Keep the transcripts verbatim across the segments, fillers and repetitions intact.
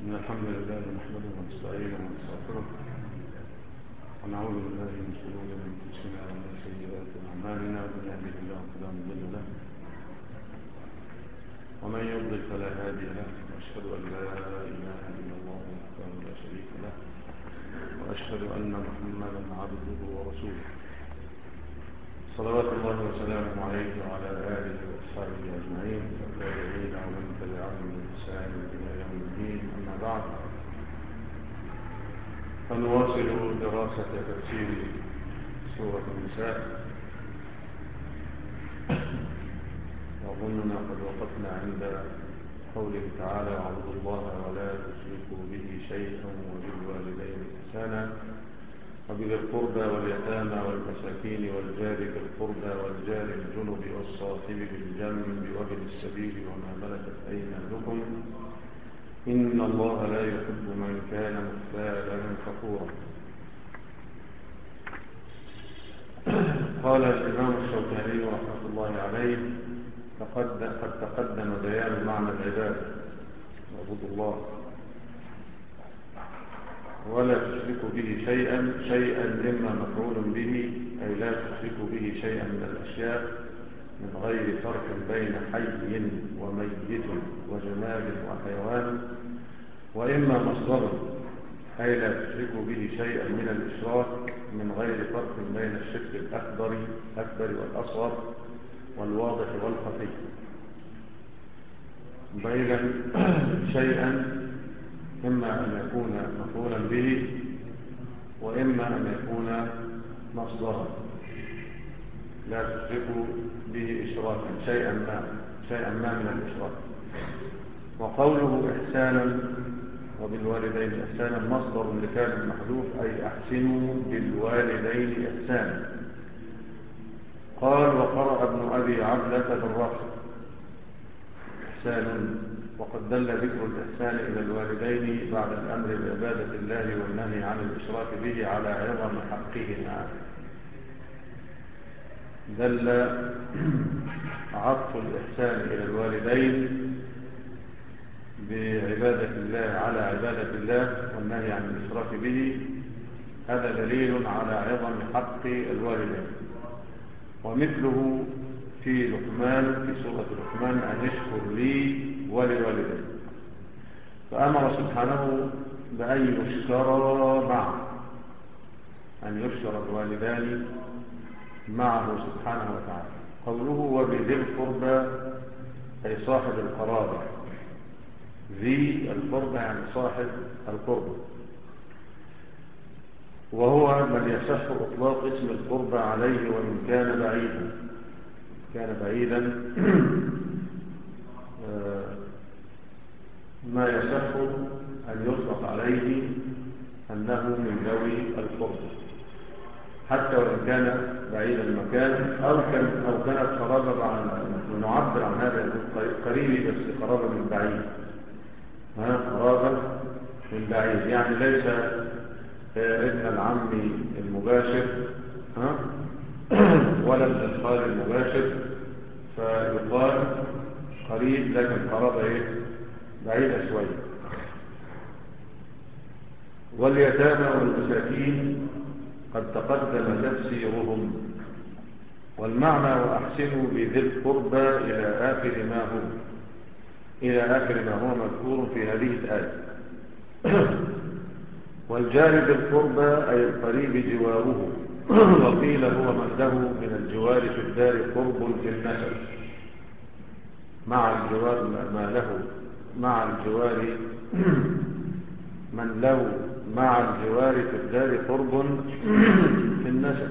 إن الحمد لله نحمده ونستعينه ونستغفره ونعوذ بالله من شرور أنفسنا ومن سيئات أعمالنا، من يهده الله فلا مضل له ومن يضلل فلا هادي له، وأشهد أن لا إله إلا الله وحده لا شريك له، وأشهد أن محمدا عبده ورسوله صلوات الله وسلامه عليه وعلى آله وأصحابه أجمعين والتابعين ومن تبعهم بإحسان إلى يوم الدين. أما بعد، فنواصل دراسة تفسير سورة النساء، وظننا قد وقفنا عند قوله تعالى: واعبدوا الله ولا تشركوا به شيئا وبالوالدين إحسانا وبذي القربى واليتامى والمساكين والجار ذي القربى والجار الجنب والصاحب بالجنب وابن السبيل وما ملكت أيمانكم إن الله لا يحب من كان مختالا فخورا. قال الإمام الشوكاني رحمة الله عليه: قد تقدم بيان معنى العبادة واعبدوا الله ولا تشركوا به شيئا شيئا مما مفعول به، أي لا تشركوا به شيئا من الأشياء من غير فرق بين حي وميت وجماد وحيوان، وإما مصدر، أي لا تشركوا به شيئا من الإشراك من غير فرق بين الشرك الأكبر الأكبر والأصغر والواضح والخفي، بين شيئا إما أن يكون مفعولا به وإما أن يكون مصدرا، لا تشركوا به إشراكا شيئا ما شيئا ما من الإشراك. وقوله إحسانا وبالوالدين إحسانا مصدر لكان محذوف، أي أحسنوا بالوالدين إحسانا. قال: وقرأ ابن أبي عبلة بالرفع إحسان، وقد دل ذكر الإحسان إلى الوالدين بعد الأمر بعبادة الله والنهي عن الإشراك به على عظم حقهما. دل عطف الإحسان إلى الوالدين بعبادة الله على عبادة الله والنهي عن الإشراك به، هذا دليل على عظم حق الوالدين. ومثله في لقمان، في سورة لقمان: أن اشكر لي ولوالدي، فأمر سبحانه بأن يشكر معه، أن يشكر الوالدان معه سبحانه وتعالى. قوله وبذي القربى أي صاحب القرابة، ذي القربى يعني صاحب القربى، وهو من يصح إطلاق اسم القربى عليه وإن كان بعيدا كان بعيدا ما يصح أن يطلق عليه أنه من ذوي القربى حتى وإن كان بعيد المكان، أو كان أو كانت قرابة عن نعبر عن هذا قريب بس قرابة من بعيد، ها قرابة من بعيد، يعني ليس ابن العم المباشر ها ولا ابن الخال المباشر، فيقال قريب لكن قرابة ايه بعيدة شوية. واليتامى والمساكين قد تقدم تفسيرهم، والمعنى وأحسنوا بذي القربى إلى آخر ما هو إلى آخر ما هو مذكور في هذه الآية. والجار ذي القربى أي القريب جواره، وقيل هو من له من الجوار في الدار قرب في النسب، مع الجوار ما له مع الجوار من له مع الجوار في الدار قرب في النسب.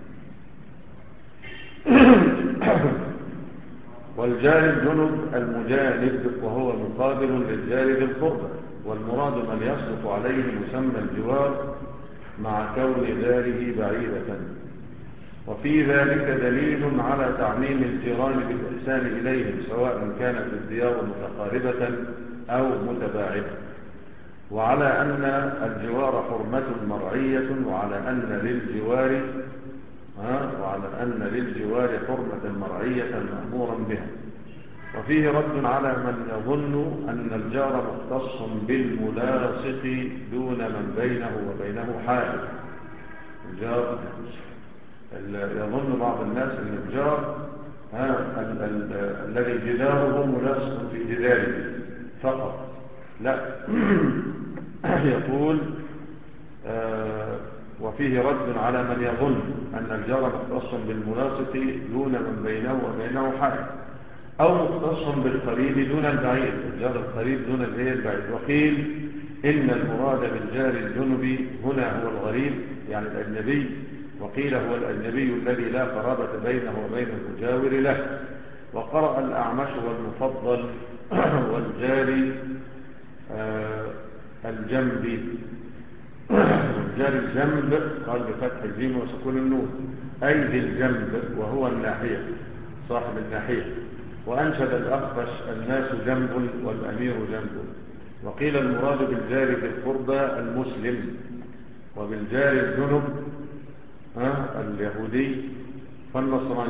والجار الجنب المجانب، وهو مقابل للجار ذي القربى، والمراد من يصدق عليه مسمى الجوار مع كون داره بعيدة. وفي ذلك دليل على تعميم الجيران بالإحسان إليهم، سواء كانت الديار متقاربة أو متباعدة، وعلى أن الجوار حرمة مرعية، وعلى أن للجوار ها وعلى أن للجوار حرمة مرعية مأمورا بها. وفيه رد على من يظن أن الجار مختص بالملاصق دون من بينه وبينه حائل. الجار يظن بعض الناس أن الجار ال ال الذي جداره ملاصق في جداره فقط. لا. يقول آه وفيه رد على من يظن أن الجار مختص بالملاصق دون من بينه وبينه حائل، أو مختص بالقريب دون البعيد، الجار القريب دون البعيد. وقيل إن المراد بالجار الجنبي هنا هو الغريب يعني الأجنبي، وقيل هو الأجنبي الذي لا قرابة بينه وبين المجاور له. وقرأ الأعمش والمفضل والجاري آه الجنبي، والجاري الجنب قال بفتح الجيم وسكون النون، أي ذي الجنب وهو الناحية صاحب الناحية. وأنشد الأخفش الناس جنب والأمير جنب. وقيل المراد بالجار ذي القربى المسلم، وبالجار الجنب اليهودي فالنصراني.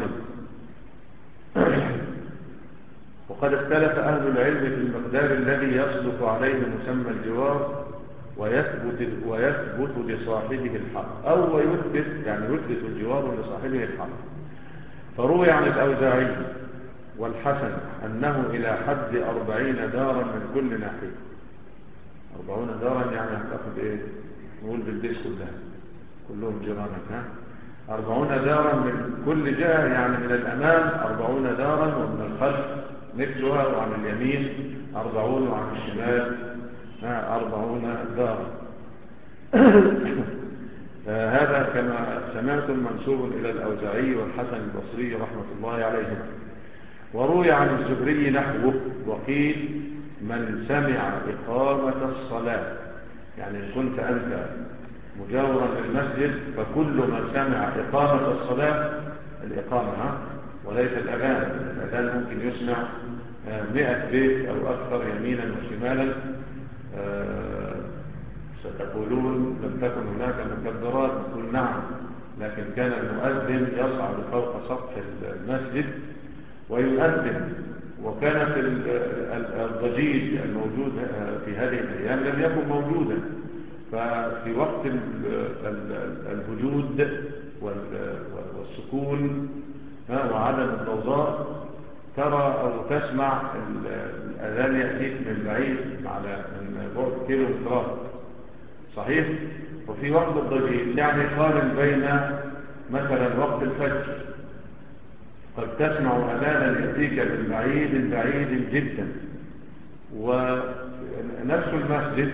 وقد اختلف أهل العلم في المقدار الذي يصدق عليه مسمى الجوار ويثبت, ويثبت لصاحبه الحق، أو يثبت يعني يثبت الجوار لصاحبه الحق. فروي عن الأوزاعي والحسن أنه إلى حد أربعين دارا من كل ناحية. أربعون دارا يعني هتأخذ إيه؟ نقول بالبيت كلها كلهم جيرانك. ها أربعون دارا من كل جهة، يعني من الأمام أربعون دارا، ومن الخلف مثلها، وعن اليمين أربعون، وعن الشمال أربعون دارا. هذا كما سمعتم منسوب إلى الأوزاعي والحسن البصري رحمة الله عليهما. وروي عن الزهري نحوه. وقيل من سمع إقامة الصلاة، يعني إن كنت أنت مجاورا للمسجد فكل من سمع إقامة الصلاة، الإقامة ها وليس الأذان، الأذان ممكن يسمع مئة بيت أو أكثر يمينا وشمالا. ستقولون لم تكن هناك مكبرات، نقول نعم، لكن كان المؤذن يصعد فوق سطح المسجد ويؤذن. وكانت الضجيج الموجود في هذه الأيام لم يكن موجودا، ففي وقت الهدود والسكون وعدم الضوضاء ترى أو تسمع الأذان يأتيك من بعيد على من بعد كيلومترات صحيح. وفي وقت الضجيج يعني قارن بين مثلا وقت الفجر قد تسمع أذانا يأتيك من بعيد بعيد جدا، ونفس المسجد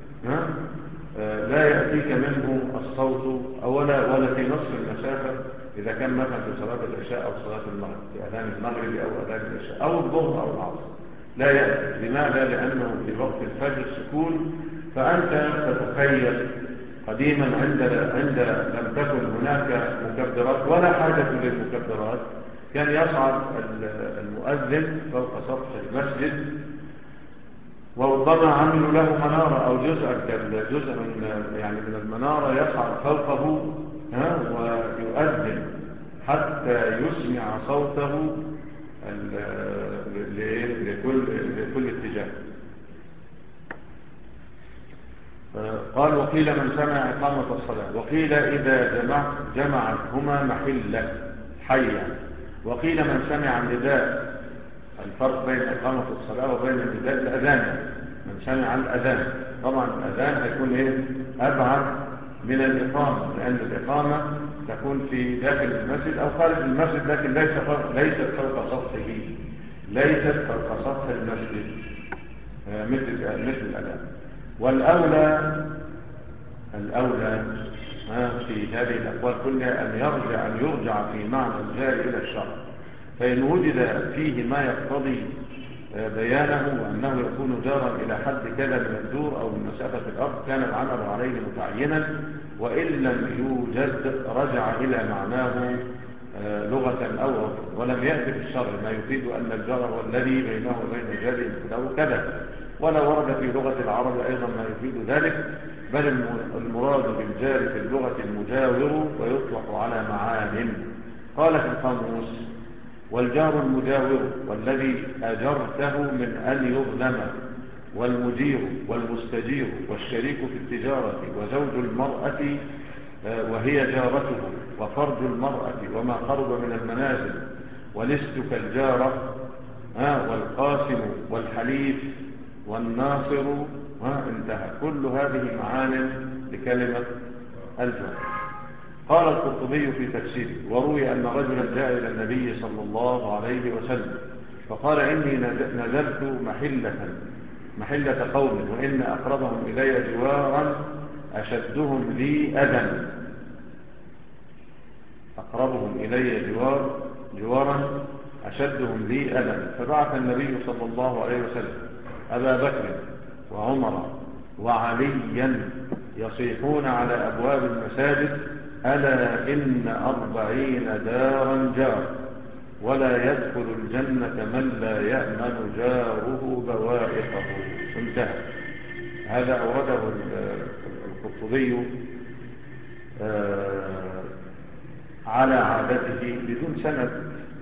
لا يأتيك منه الصوت ولا ولا في نصف المسافة إذا كان مثلا في صلاة العشاء أو صلاة المغرب، في أذان المغرب أو أذان العشاء أو الظهر أو العصر، لا يأتي. لماذا؟ لأنه في وقت الفجر سكون. فأنت تتخيل قديما عند عند لم تكن هناك مكبرات ولا حاجة للمكبرات، كان يصعد المؤذن فوق سطح المسجد، وربما عملوا له منارة أو جزءا جزء من يعني من المنارة يصعد فوقه ها ويؤذن حتى يسمع صوته لكل لكل اتجاه. قال وقيل من سمع إقامة الصلاة، وقيل إذا جمع جمعتهما محلة حيا، وقيل من سمع النداء. الفرق بين إقامة الصلاة وبين النداء الأذان، من سمع الأذان طبعا الأذان هيكون إيه أبعد من الإقامة، لأن الإقامة تكون في داخل المسجد أو خارج المسجد، لكن ليس ليست فوق سطحه، ليست فوق سطح المسجد مثل مثل الأذان. والأولى الأولى في هذه الأقوال كلها أن يرجع أن يرجع في معنى الجار إلى الشرع، فإن وجد فيه ما يقتضي بيانه وأنه يكون جارا إلى حد كذا من الدور أو من مسافة الأرض كان العمل عليه متعينا، وإن لم يوجد رجع إلى معناه لغة أو عرفا. ولم يأتي في الشرع ما يفيد أن الجار هو الذي بينه وبين جاره له كذا، ولا ورد في لغة العرب أيضا ما يفيد ذلك، بل المراد بالجار في اللغة المجاور ويطلق على معان. قال في القاموس والجار المجاور والذي أجرته من أن يظلم، والمجير والمستجير والشريك في التجارة وزوج المرأة وهي جارته وفرج المرأة وما قرب من المنازل ولست كالجارة والقاسم والحليف والناصر. انتهى. كل هذه معان لكلمة الجار. قال القرطبي في تفسيره: وروي أن رجلا جاء إلى النبي صلى الله عليه وسلم فقال: إني نزلت محلة محلة قوم وإن أقربهم إلي جوارا أشدهم لي أذى أقربهم إلي جوار جوارا أشدهم لي أذى فبعث النبي صلى الله عليه وسلم أبا بكر وعمر وعليا يصيحون على أبواب المساجد: ألا إن أربعين دارا جار ولا يدخل الجنة من لا يأمن جاره بوائقه. انتهى. هذا أورده القرطبي على عادته بدون سند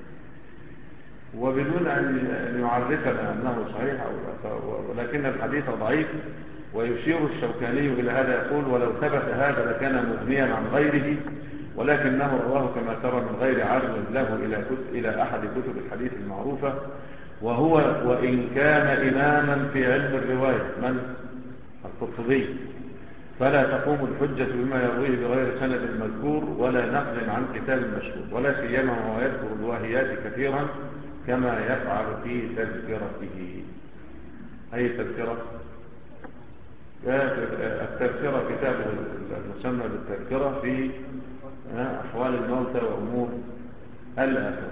وبدون أن يعرفنا أنه صحيح، ولكن الحديث ضعيف. ويشير الشوكاني إلى هذا يقول: ولو ثبت هذا لكان مغنيا عن غيره، ولكنه رواه كما ترى من غير عزو له إلى, إلى أحد كتب الحديث المعروفة، وهو وإن كان إماما في علم الرواية من القرطبي فلا تقوم الحجة بما يرويه بغير سند المذكور ولا نقل عن كتاب المشهور، ولا سيما وهو يذكر الواهيات كثيرا كما يفعل في تذكرته. أي تذكرة؟ التذكرة كتاب المسمى بالتذكرة في أحوال الموتى وأمور الآخرة.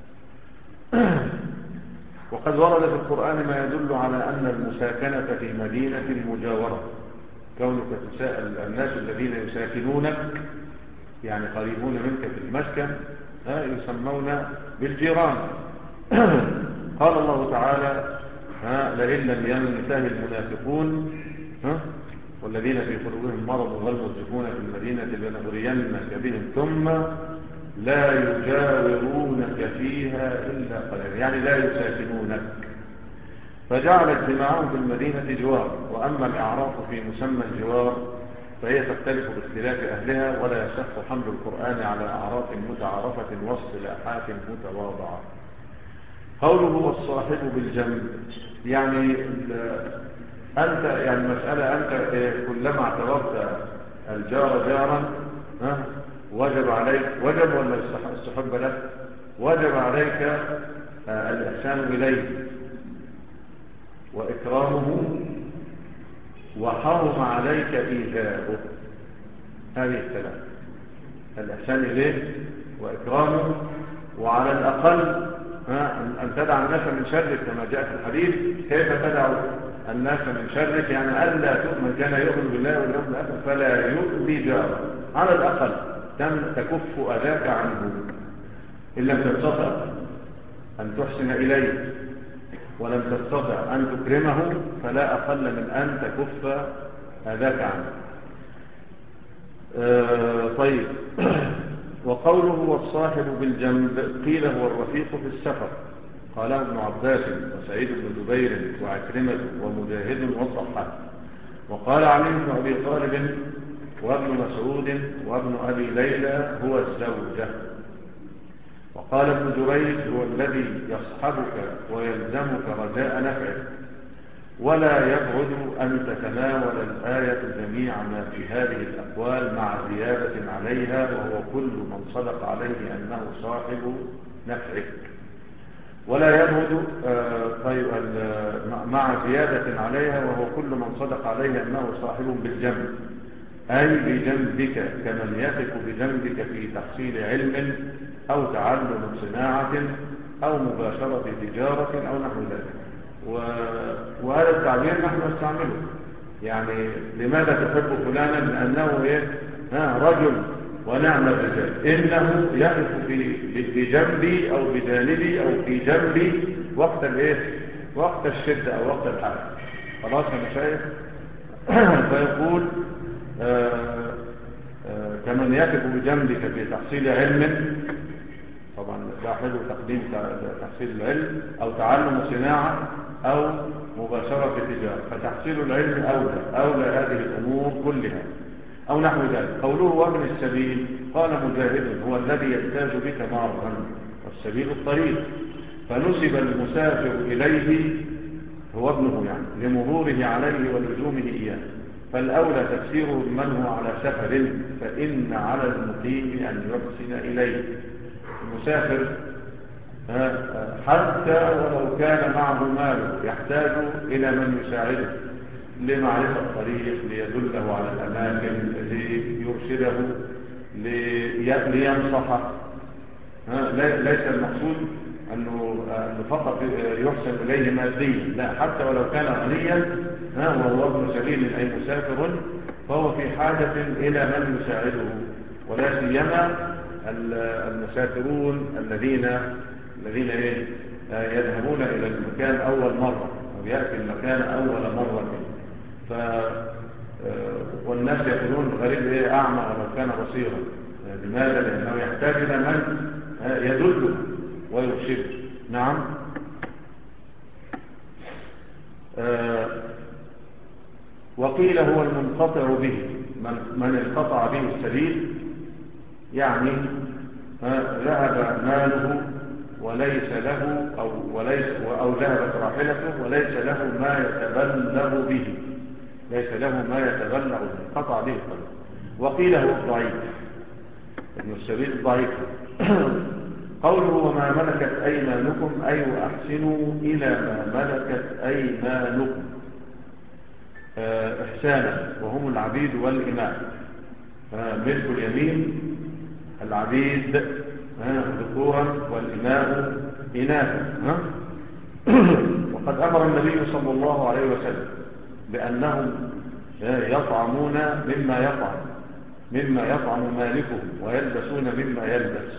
وقد ورد في القرآن ما يدل على أن المساكنة في مدينة مجاورة، كونك تساءل الناس الذين يساكنونك يعني قريبون منك في المسكن يسمون بالجيران. قال الله تعالى: لئن لم ينتهي المنافقون والذين في قلوبهم مرض والمرجفون في المدينة لنغرينك بهم ثم لا يجاورونك فيها إلا قليلا، يعني لا يساكنونك. فجعل اجتماعهم في المدينة جوار. وأما الإعراف في مسمى الجوار فهي تختلف باختلاف أهلها، ولا يصح حمل القرآن على أعراف متعارفة واصطلاحات متواضعة. قوله والصاحب بالجنب، يعني أنت يعني مسألة أنت كلما اعتبرت الجار جارا وجب عليك، وجب ولا استحب لك؟ وجب عليك الإحسان إليه وإكرامه، وحرم عليك إيذاؤه. هذه الثلاث: الإحسان إليه وإكرامه، وعلى الأقل أن تدع الناس من شرك كما جاء في الحديث. كيف تدع الناس من شرك؟ يعني ألا تؤمن كان يؤمن بالله واليوم الآخر فلا يؤذي جاره، على الأقل تكف أذاك عنه. إن لم تستطع أن تحسن إليه ولم تستطع أن تكرمه فلا أقل من أن تكف أذاك عنه. آه طيب. وقوله والصاحب بالجنب قيل هو الرفيق في السفر، قاله ابن عباس وسعيد بن جبير وعكرمة ومجاهد والضحاك. وقال علي بن أبي طالب وابن مسعود وابن أبي ليلى هو الزوجة. وقال ابن جريج هو الذي يصحبك ويلزمك رجاء نفعه. ولا يبعد أن تتناول الآية جميع ما في هذه الأقوال مع زيادة عليها، وهو كل من صدق عليه أنه صاحب نفعك. ولا يبعد آه طيب مع زيادة عليها وهو كل من صدق عليه أنه صاحب بالجنب، أي بجنبك، كمن يثق بجنبك في تحصيل علم أو تعلم صناعة أو مباشرة تجارة أو نحو ذلك. وهذا التعبير نحن نستعمله. يعني لماذا تحب فلانا؟ لأنه إيه؟ ها رجل ونعم الرجال، إنه يقف بجنبي أو بجانبي أو في جنبي وقت الإيه؟ وقت الشدة أو وقت الحاجة. خلاص يا مشايخ. فيقول آه آه كمن يقف بجنبك في تحصيل علم، طبعا صاحبه تقديم تحصيل العلم أو تعلم صناعة أو مباشرة تجارة، فتحصيل العلم أولى أولى هذه الأمور كلها أو نحو ذلك. قوله وابن السبيل، قال مجاهد هو الذي يحتاج بك مارا، والسبيل الطريق، فنسب المسافر إليه هو ابنه يعني لمروره عليه ولزومه إياه، فالأولى تفسيره من هو على سفر، فإن على المقيم أن يحسن إليه. المسافر حتى ولو كان معه ماله يحتاج إلى من يساعده لمعرفة الطريق، ليدله على الأماكن، ليرشده، لينصحه. ليس المقصود أنه فقط يحسن إليه ماديا، لا، حتى ولو كان غنيا وهو ابن سبيل أي مسافر فهو في حاجة إلى من يساعده، ولا سيما المسافرون الذين الذين إيه؟ يذهبون إلى المكان أول مرة أو يأتي المكان أول مرة. ف والناس يقولون غريب إيه أعمى ولو كان بصيرا. لماذا؟ لأنه يحتاج إلى من يدله ويرشده. نعم. وقيل هو المنقطع به، من, من انقطع به السبيل، يعني ذهب ماله وليس له أو, وليس أو ذهبت راحلته وليس له ما يتبلغ به، ليس له ما يتبلغ به، قطع به الطريق. وقيل هو الضعيف، ابن السبيل الضعيف. قوله وما ملكت أيمانكم أي وأحسنوا إلى ما ملكت أيمانكم إحسانا، وهم العبيد والإماء. ملك اليمين العبيد ذكورا والإماء إناثا. وقد أمر النبي صلى الله عليه وسلم بأنهم يطعمون مما يطعم مما يطعم مالكهم ويلبسون مما يلبس.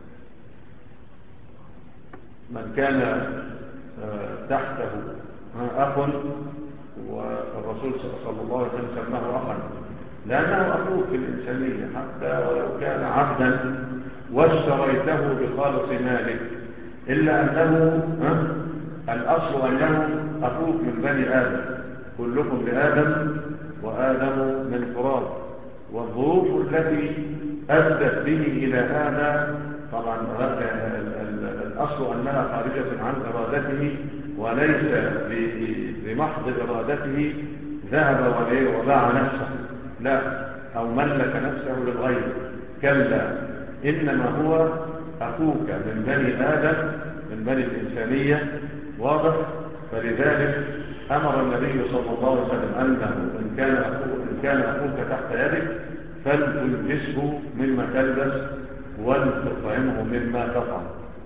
من كان تحته أخ، والرسول صلى الله عليه وسلم سماه أخا لأنه أخوك في الإنسانية، حتى ولو كان عبدا واشتريته بخالص مالك، إلا أنه الأصل أنه أخوك من بني آدم، كلكم لآدم وآدم من تراب. والظروف التي أدت به إلى هذا طبعا الأصل أنها خارجة عن إرادته، وليس بمحض إرادته ذهب وباع نفسه، لا، أو ملك نفسه للغير، كلا، إنما هو أخوك من بني آدم من بني الإنسانية. واضح؟ فلذلك أمر النبي صلى الله عليه وسلم أنه إن كان أخوك, إن كان أخوك تحت يدك فلتلبسه مما تلبس ولتطعمه مما تطعم.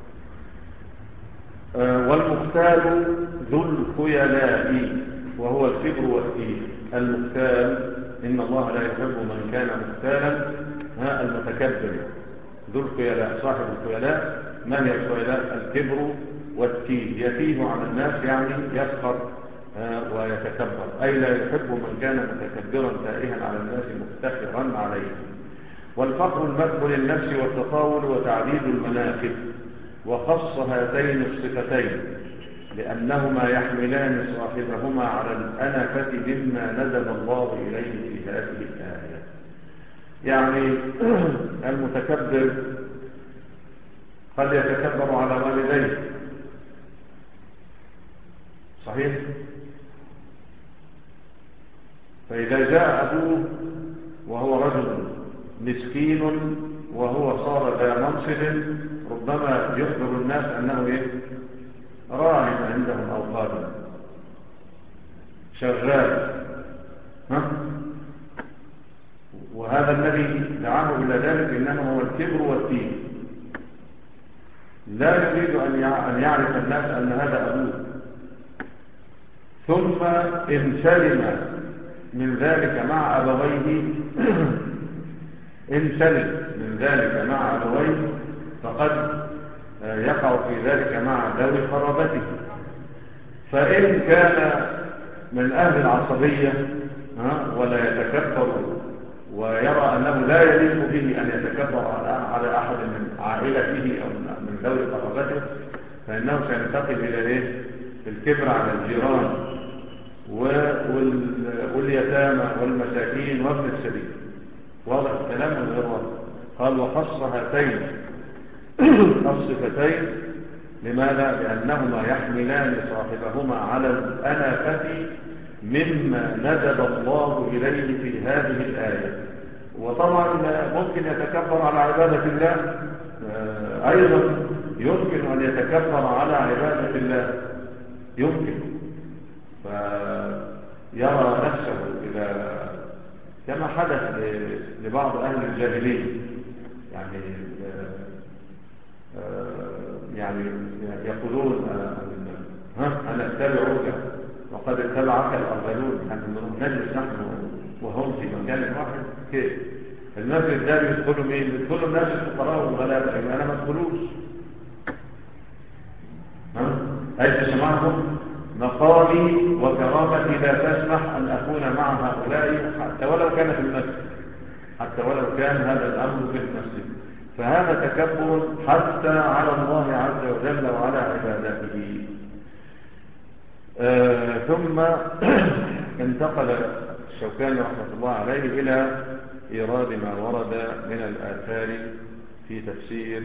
أه والمختال ذو الخيلاء وهو الكبر والكيل. المختال إن الله لا يحب من كان مختالا المتكبر. ذو الخيلاء صاحب الخيلاء. من هي الخيلاء؟ الكبر والكيل، يتيه على الناس يعني يفخر ويتكبر، أي لا يحب من كان متكبرا تائها على الناس مفتخرا عليه. والفخر المدح للنفس والتطاول وتعديد المناقب، وخص هاتين الصفتين لأنهما يحملان صاحبهما على الأنفة مما ندب الله إليه في هذه الآية. يعني المتكبر قد يتكبر على والديه، صحيح؟ فإذا جاء أبوه وهو رجل مسكين وهو صار ذا منصب ربما يخبر الناس أنه إيه؟ راهن عندهم أو خادم شغال، ها؟ وهذا الذي دعاه إلى ذلك إنما هو الكبر والكيل، لا يريد أن يعرف الناس أن هذا أبوه. ثم إن سلم من ذلك مع أبويه إن سلم من ذلك مع أبويه فقد يقع في ذلك مع ذوي قرابته. فإن كان من أهل العصبية ولا يتكبر ويرى أنه لا يليق به أن يتكبر على أحد من عائلته أو من ذوي قرابته، فإنه سينتقل إلى إيه؟ الكبر على الجيران واليتامى والمساكين وابن السبيل. واضح الكلام ولا غير واضح؟ قال وخص هاتين الصفتين لماذا؟ لأنهما يحملان صاحبهما على الأنفة مما ندب الله إليه في هذه الآية. وطبعا ممكن يتكبر على عبادة الله، أيضا يمكن أن يتكبر على عبادة الله، يمكن فيرى نفسه إلى كما حدث لبعض أهل الجاهلية، يعني يعني يقولون ها أنا أتبعك وقد اتبعك الأرذلون، يعني نجلس نحن وهم في مكان واحد كيف؟ المسجد ده يدخلوا مين؟ يدخلوا الناس الفقراء والغلابة، يبقى أنا ما ادخلوش. ها؟ أجلس معهم مقامي وكرامتي لا تسمح أن أكون مع هؤلاء حتى ولو كان في المسجد، حتى ولو كان هذا الأمر في المسجد. فهذا تكبر حتى على الله عز وجل وعلى عبادته. آه ثم انتقل الشوكاني رحمة الله عليه إلى إيراد ما ورد من الآثار في تفسير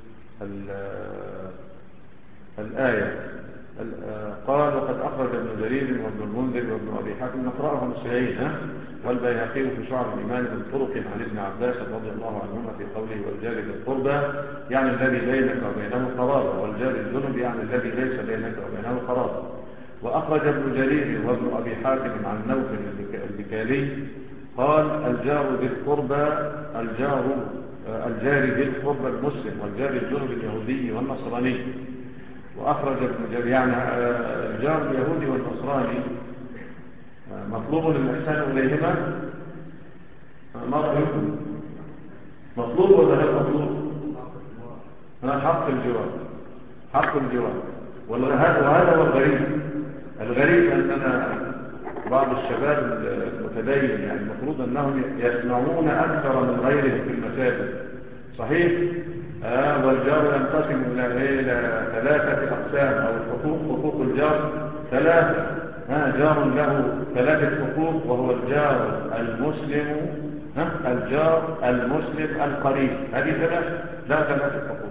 الآية. قال وقد أخرج ابن جرير وابن المنذر وابن أبي حاتم نقرأهم السيئين والبيهقي في شعب الإيمان من طرق عن ابن عباس رضي الله عنهما في قوله والجار ذي القربى يعني الذي بينك وبينه قرابة، والجار الجنب يعني الذي ليس بينك وبينه قرابة. وأخرج ابن جرير وابن أبي حاتم عن نوف البكالي قال الجار ذي القربى الجار الجار ذي القربى المسلم، والجار الجنب اليهودي والنصراني. وأخرج ابن جرير يعني الجار اليهودي والنصراني مطلوب الإحسان إليهما، ما رأيكم؟ مطلوب ولا لا مطلوب؟ حق الجوار، حق الجوار. وهذا هو الغريب. الغريب أننا بعض الشباب المتدين يعني المفروض أنهم يسمعون أكثر من غيرهم في المساجد، صحيح؟ آه والجار ينقسم إلى إلى ثلاثة أقسام أو الحقوق، حقوق الجار ثلاثة. آه جار له ثلاثة حقوق وهو الجار المسلم، آه الجار المسلم القريب، هذه ثلاثة، لا ثلاثة حقوق.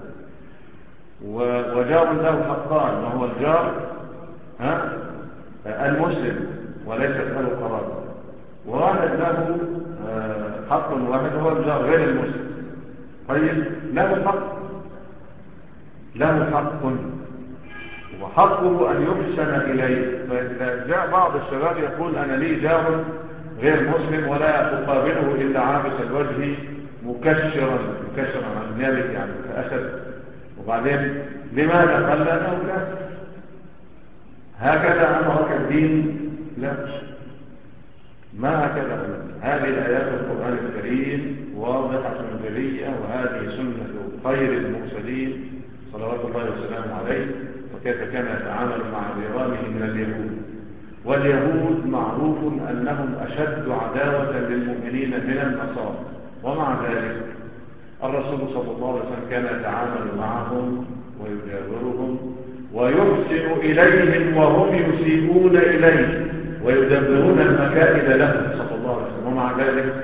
وجار له حقان وهو الجار آه المسلم وليست له قرابة، وواحد له آه حق واحد وهو الجار غير المسلم. طيب له حق، له حق وحقه أن يحسن إليه. فإذا جاء بعض الشباب يقول أنا لي جار غير مسلم ولا أقابله إلا عابس الوجه مكشرا مكشرا عن نابك يعني كأسد، وبعدين لماذا قال لأنه كافر؟ هكذا أمرك الدين؟ لا، ما هكذا أمرك. هذه آيات القرآن الكريم واضحة جلية، وهذه سنة خير المرسلين صلوات الله وسلامه عليه، وكيف كان يتعامل مع جيرانه من اليهود. واليهود معروف أنهم أشد عداوة للمؤمنين من النصارى، ومع ذلك الرسول صلى الله عليه وسلم كان يتعامل معهم ويجاورهم ويحسن إليهم وهم يسيئون إليه ويدبرون المكائد لهم صلى الله عليه وسلم. ومع ذلك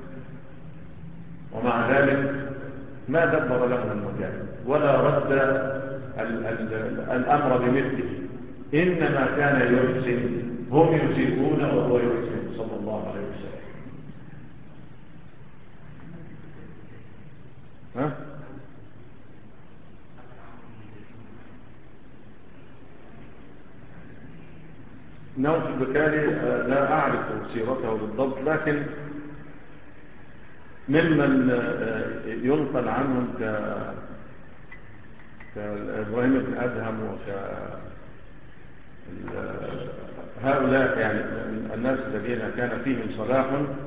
ومع ذلك ما دبر لهم المكائد ولا رد ال ال الأمر بمثله، إنما كان يحسن، هم يسيئون وهو يحسن صلى الله عليه وسلم. ها؟ نوف البكالي لا أعرف سيرته بالضبط، لكن ممن ينقل عنهم كإبراهيم بن أدهم وك هؤلاء يعني الناس الذين كان فيهم صلاح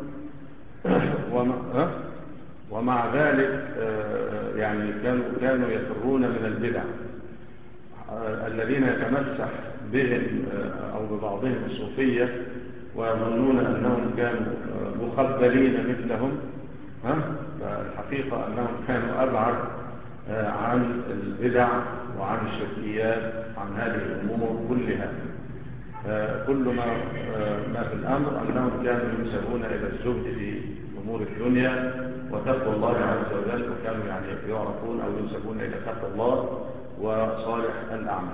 ومع ذلك يعني كانوا كانوا يفرون من البدع، الذين يتمسح بهم أو ببعضهم الصوفية ويظنون أنهم كانوا مخبلين مثلهم، فالحقيقة أنهم كانوا أبعد عن البدع وعن الشركيات، عن هذه الأمور كلها. كل ما ما في الأمر أنهم كانوا ينسبون إلى الزهد في أمور الدنيا وتقوى الله عز وجل، وكانوا يعني يعرفون أو ينسبون إلى تقوى الله وصالح الأعمال.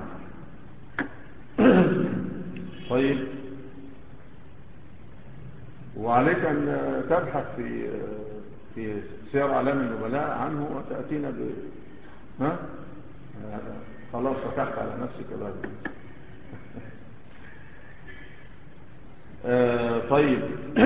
طيب، وعليك أن تبحث في في سير أعلام النبلاء عنه وتأتينا ب ها خلاص فتحت على نفسك بعد. آه طيب.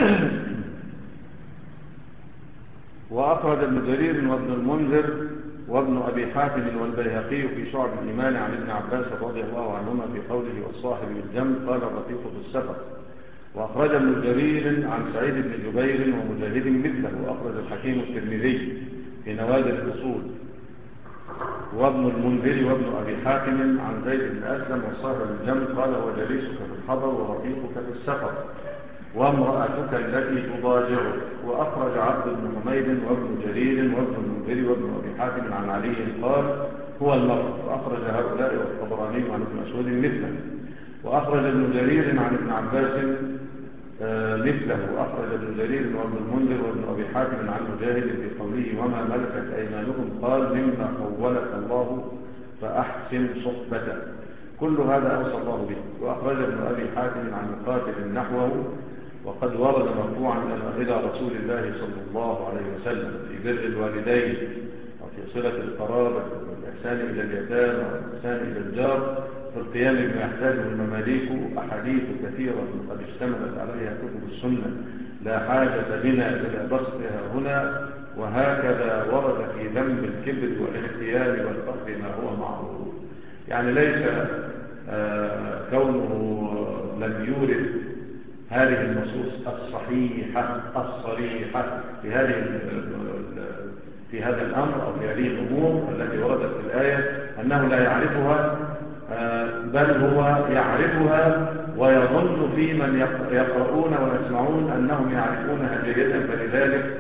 وأخرج ابن جرير وابن المنذر وابن أبي حاتم والبيهقي في شعب الإيمان عن ابن عباس رضي الله عنهما في قوله والصاحب بالجنب قال الرفيق في السفر. وأخرج ابن جرير عن سعيد بن جبير ومجاهد مثله. وأخرج الحكيم الترمذي في نوادر الأصول وابن المنذر وابن أبي حاتم عن زيد بن أسلم والصاحب بالجنب قال هو جليسك في الحضر ورفيقك في السفر وامرأتك التي تضاجعك. وأخرج عبد بن حميد وابن جرير وابن المنذر وابن أبي حاتم عن علي قال هو المرء. وأخرج هؤلاء والطبراني عن ابن مسعود مثله. وأخرج ابن جرير عن ابن عباس مثله. وأخرج ابن جرير وابن المنذر وابن أبي حاتم عن مجاهد في قوله وما ملكت أيمانكم قال مما خولك الله فأحسن صحبته. كل هذا أوصى الله به. وأخرج ابن أبي حاتم عن مقاتل نحوه وقد ورد مرفوعا إلى رسول الله صلى الله عليه وسلم في بر الوالدين وفي صلة القرابة والإحسان إلى اليتامى والإحسان إلى الجار في القيام بما يحتاجه المماليك أحاديث كثيرة قد اشتملت عليها كتب السنة لا حاجة بنا إلى بسطها هنا. وهكذا ورد في ذنب الكبر والاختيار والفقر ما هو معروف. يعني ليس آه كونه لم يورد هذه النصوص الصحيحة الصريحة في هذه في هذا الأمر أو في هذه الأمور التي وردت في الآية أنه لا يعرفها، بل هو يعرفها ويظن في من يقرؤون ويسمعون أنهم يعرفونها جيدا، فلذلك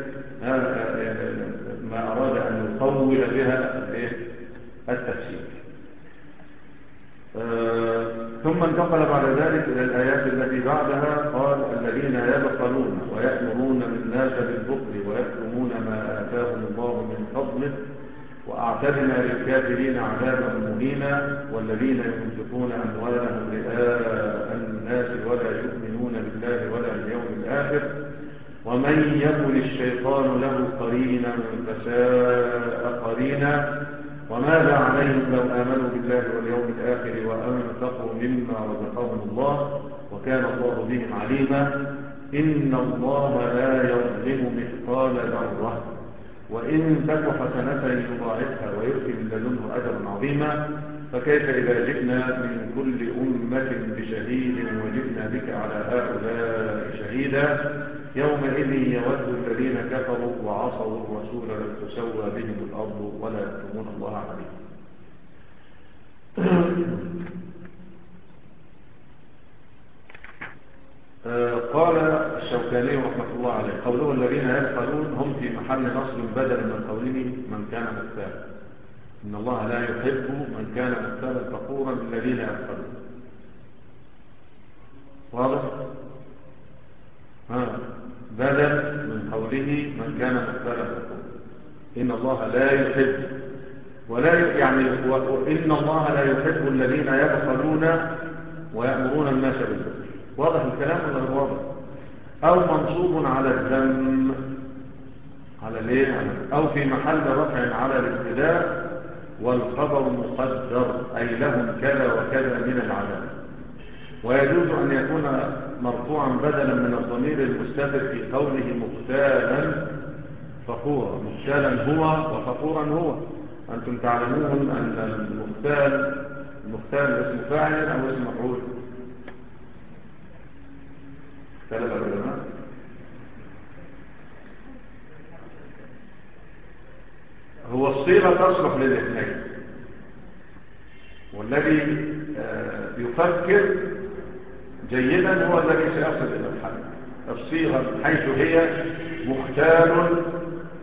ما أراد أن يطول بها التفسير. ثم انتقل بعد ذلك إلى الآيات التي بعدها قال الذين يبخلون ويأمرون الناس بالبخل ويكتمون ما آتاهم الله من فضله وأعتدنا للكافرين عذابا مهينا والذين ينفقون أموالهم رئاء الناس ولا يؤمنون بالله ولا اليوم الآخر ومن يكن الشيطان له قرينا فساء قرينا وماذا عليهم لو آمنوا بالله واليوم الآخر وأنفقوا مما رزقهم الله وكان الله بهم عليما إن الله لا يظلم مثقال ذرة وإن تك حسنة يضاعفها ويؤتي من لدنه أجرا عظيما فكيف إذا جئنا من كل أمة بشهيد وجئنا بك على هؤلاء شهيدا يومئذ يود الذين كفروا وعصوا الرسول لن تسوى بهم الأرض ولا يكتمون الله عليهم. قال الشوكاني رحمة الله عليه قوله الذين يبخلون هم في محل نصب بدلا من قوله من كان مختالا. إن الله لا يحب من كان مختالا فخورا بالذين يبخلون. واضح؟ ها بدل من قوله من كان مختالا فخورا. إن الله لا يحب ولا يعني وإن الله لا يحب الذين يبخلون ويأمرون الناس بالبخل. واضح الكلام ولا غير واضح؟ أو منصوب على الذم على ليه أو في محل رفع على الابتداء والخبر مقدر أي لهم كذا وكذا من العذاب. ويجوز أن يكون مرفوعا بدلا من الضمير المستتر في قوله مختالا فخورا. مختالا هو وفخورا هو. أنتم تعلمون أن المختال المختال اسم فاعل أو اسم مفعول؟ ثلاثة العلماء هو الصيغة تصلح للاثنين والذي يفكر جيدا هو الذي سيصل إلى الحل. الصيغة حيث هي مختال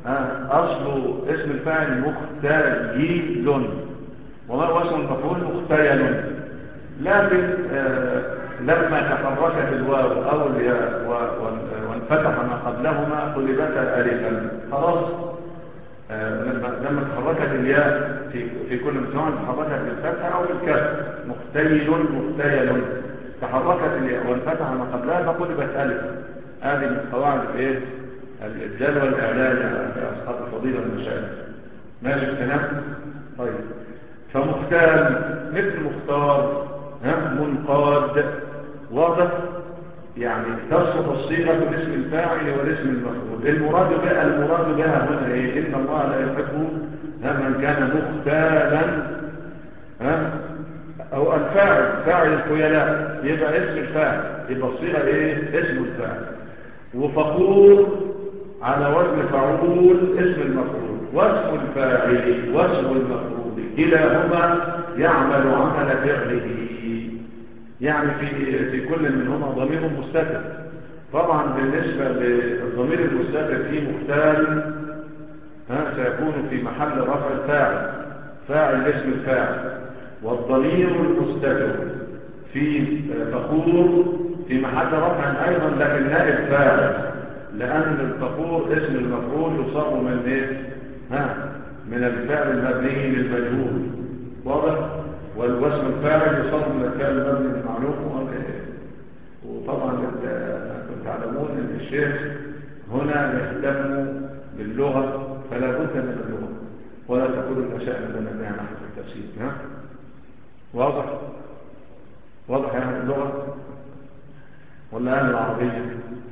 أصل اسم الفاعل مختيل، وما هو اسم المفعول مختيل، لكن آه لما تحركت الواو أو الياء وانفتح ما قبلهما قلبتا ألفا خلاص. آه لما لما تحركت الياء في في كل سواء تحركت بالفتح أو بالكسر، مختيل مختيل، تحركت الياء وانفتح ما قبلها فقلبت ألفا. هذه من قواعد الايه الإبدال والإعلان يا أصحاب الفضيلة والمشايخ. ماشي الكلام؟ طيب، فمختال مثل مختار، ها منقاد، واضح؟ يعني تصلح الصيغة باسم الفاعل والاسم المفعول. المراد بها المراد بها هنا ايه؟ إن الله لا يحب من كان مختالا، ها أو الفاعل فاعل الخيلاء يبقى اسم الفاعل، يبقى الصيغة ايه؟ اسم الفاعل. وفخور على وزن فعول اسم المفعول، واسم الفاعل واسم المفعول كلاهما يعمل عمل فعله، يعني في في كل منهما ضمير مستتر. طبعا بالنسبة للضمير المستتر في مختال ها سيكون في محل رفع الفاعل، فاعل اسم الفاعل. والضمير المستتر في فخور في محل رفع أيضا لكن نائب فاعل، لأن الفخور اسم المفعول يصاب من ايه؟ ها من الفعل المبني للمجهول، واضح؟ والواسم الفاعل يصاب من الفعل المبني للمعلوم. وطبعا انتم تعلمون ان الشيخ هنا يهتم باللغة، فلا بد من اللغة، ولا تكون المسائل لنا بها نحن في التفسير. ها واضح؟ واضح يعني اللغة ولا أهل العربية؟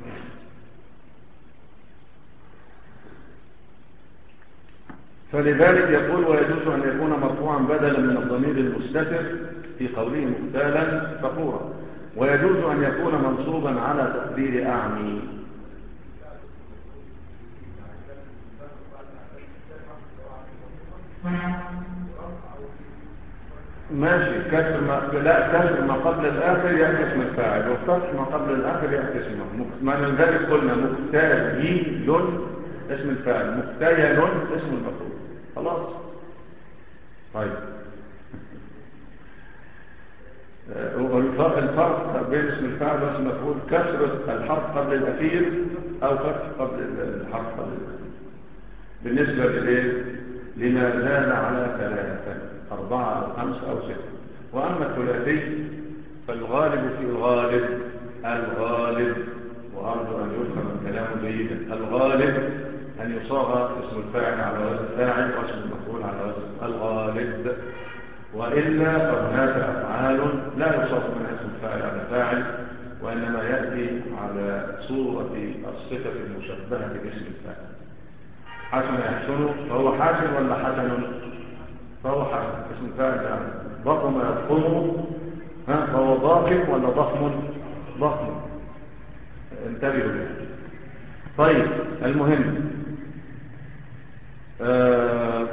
فلذلك يقول ويجوز أن يكون مرفوعا بدلا من الضمير المستتر في قوله مختالا فخورا، ويجوز أن يكون منصوبا على تقدير أعني. ماشي، كسر ما لا كسر ما قبل الآخر يأتي اسم الفاعل، وفتح ما قبل الآخر يأتي اسمه. ما لذلك قلنا مختيل اسم الفاعل، مختيل اسم المفعول. خلاص. طيب، الفرق بين اسم الفاعل واسم المفعول كسرة الحرف قبل الأخير أو فتح قبل الحرف قبل الأخير. بالنسبة لليه لما زاد على ثلاثة أربعة أو خمسة أو ستة. وأما الثلاثي فالغالب في الغالب الغالب وأرجو أن يفهم الكلام جيدا، الغالب أن يصاغ اسم الفاعل على وزن فاعل واسم المفعول على وزن الغالب، وإلا فهناك أفعال لا يصاغ منها اسم الفاعل على فاعل، وإنما يأتي على صورة الصفة المشبهة باسم الفاعل. حسن يحسن فهو حسن ولا حسن؟ فهو حسن. اسم الفاعل ده ضخم يضخم ها فهو ضاخم ولا ضخم؟ ضخم. انتبهوا لها. طيب، المهم آه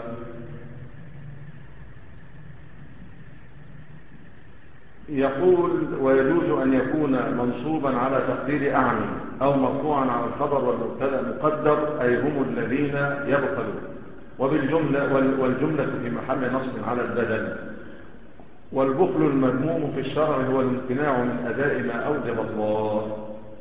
يقول ويجوز أن يكون منصوبا على تقدير أعني أو مرفوعا على الخبر والمبتدأ مقدر أي هم الذين يبخلون، وبالجملة والجملة في محل نصب على البدل. والبخل المذموم في الشرع هو الامتناع من أداء ما أوجب الله.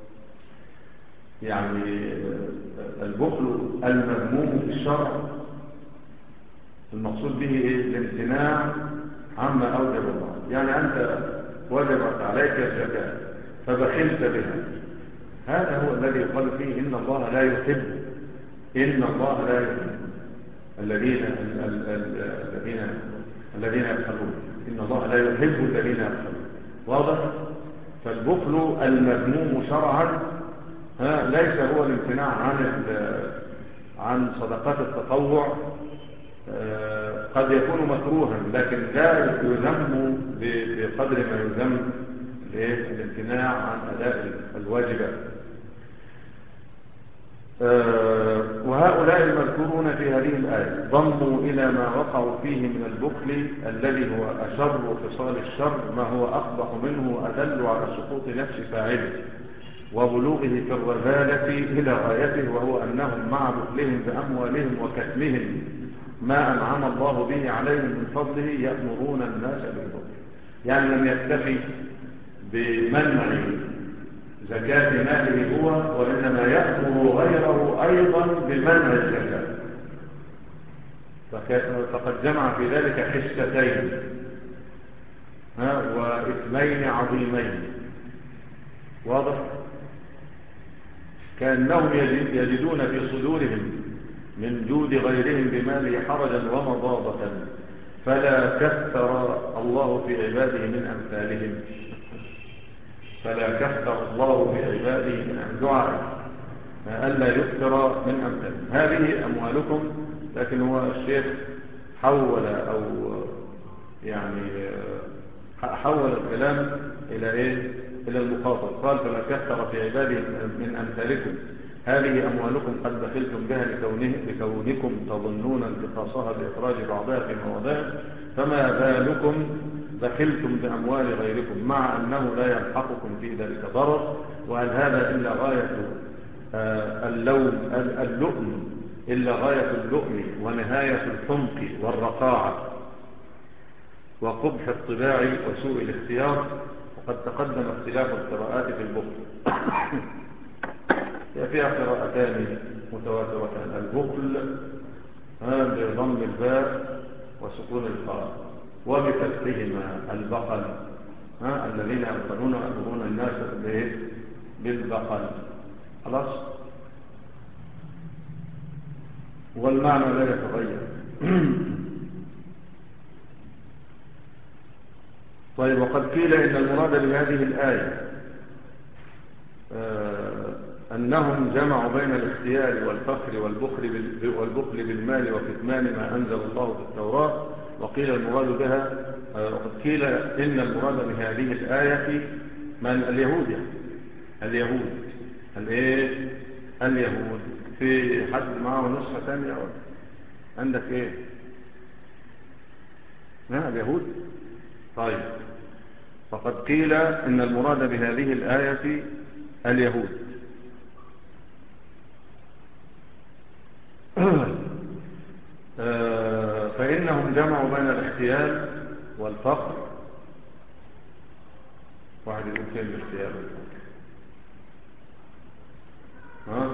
يعني البخل المذموم في الشرع المقصود به إيه؟ الامتناع عما أوجب الله. يعني أنت وجبت عليك الزكاة فبخلت بها، هذا هو الذي يقال فيه إن الله لا يحب إن الله لا يحب الذين الذين الذين يبخلون. إن الله لا يحب الذين يبخلون. واضح؟ فالبخل المذموم شرعا ها ليس هو الامتناع عن عن صدقات التطوع. قد يكون مكروها لكن لا يذم بقدر ما يذم الامتناع عن أداء الواجبات. وهؤلاء المذكورون في هذه الآية ضموا إلى ما وقعوا فيه من البخل الذي هو أشر خصال الشر ما هو أقبح منه وأدل على سقوط نفس فاعله. وبلوغه في الرذالة إلى غايته، وهو أنهم مع بخلهم بأموالهم وكتمهم ما أنعم الله به عليهم من فضله يأمرون الناس بالبخل. يعني لم يكتفي بمنع زكاة ماله هو، وإنما يأمر غيره أيضا بمنع الزكاة. فقد جمع في ذلك حستين وإثمين عظيمين. واضح؟ كأنهم يجدون في صدورهم من جود غيرهم بماله حرجا ومضاضة، فلا كثر الله في عباده من أمثالهم فلا كثر الله في عباده من دعائه ألا يكثر من أمثالهم. هذه أموالكم. لكن هو الشيخ حول أو يعني حول الكلام إلى إيه؟ إلى المخاطب. قال فلا كثر في عباده من أمثالكم هذه أموالكم قد بخلتم بها لكونه لكونكم تظنون انتقاصها بإخراج بعضها في مواضعها، فما بالكم بخلتم بأموال غيركم مع أنه لا يلحقكم في ذلك ضرر. وهل هذا إلا غاية اللوم اللؤم إلا غاية اللؤم ونهاية الحمق والرقاعة وقبح الطباع وسوء الاختيار. وقد تقدم اختلاف القراءات في البخل. هي فيها قراءتان متواترتان: البخل بضم الباء وسكون القاف، وبفتحهما البخل الذين يبخلون ويأمرون الناس بالبخل. خلاص، والمعنى لا يتغير. طيب، وقد قيل إن المراد بهذه الآية آه أنهم جمعوا بين الاختيار والفخر والبخل, والبخل بالمال وكتمان ما أنزل الله في التوراة. وقيل المراد بها آه وقد قيل إن المراد بهذه الآية من اليهود يعني. اليهود الايه اليهود في حد معه نسخة ثانية عندك ايه؟ ها اليهود. طيب، فقد قيل إن المراد بهذه الآية اليهود فإنهم جمعوا بين الاحتيال والفقر. واحد يقول فين الاحتيال والفقر؟ ها؟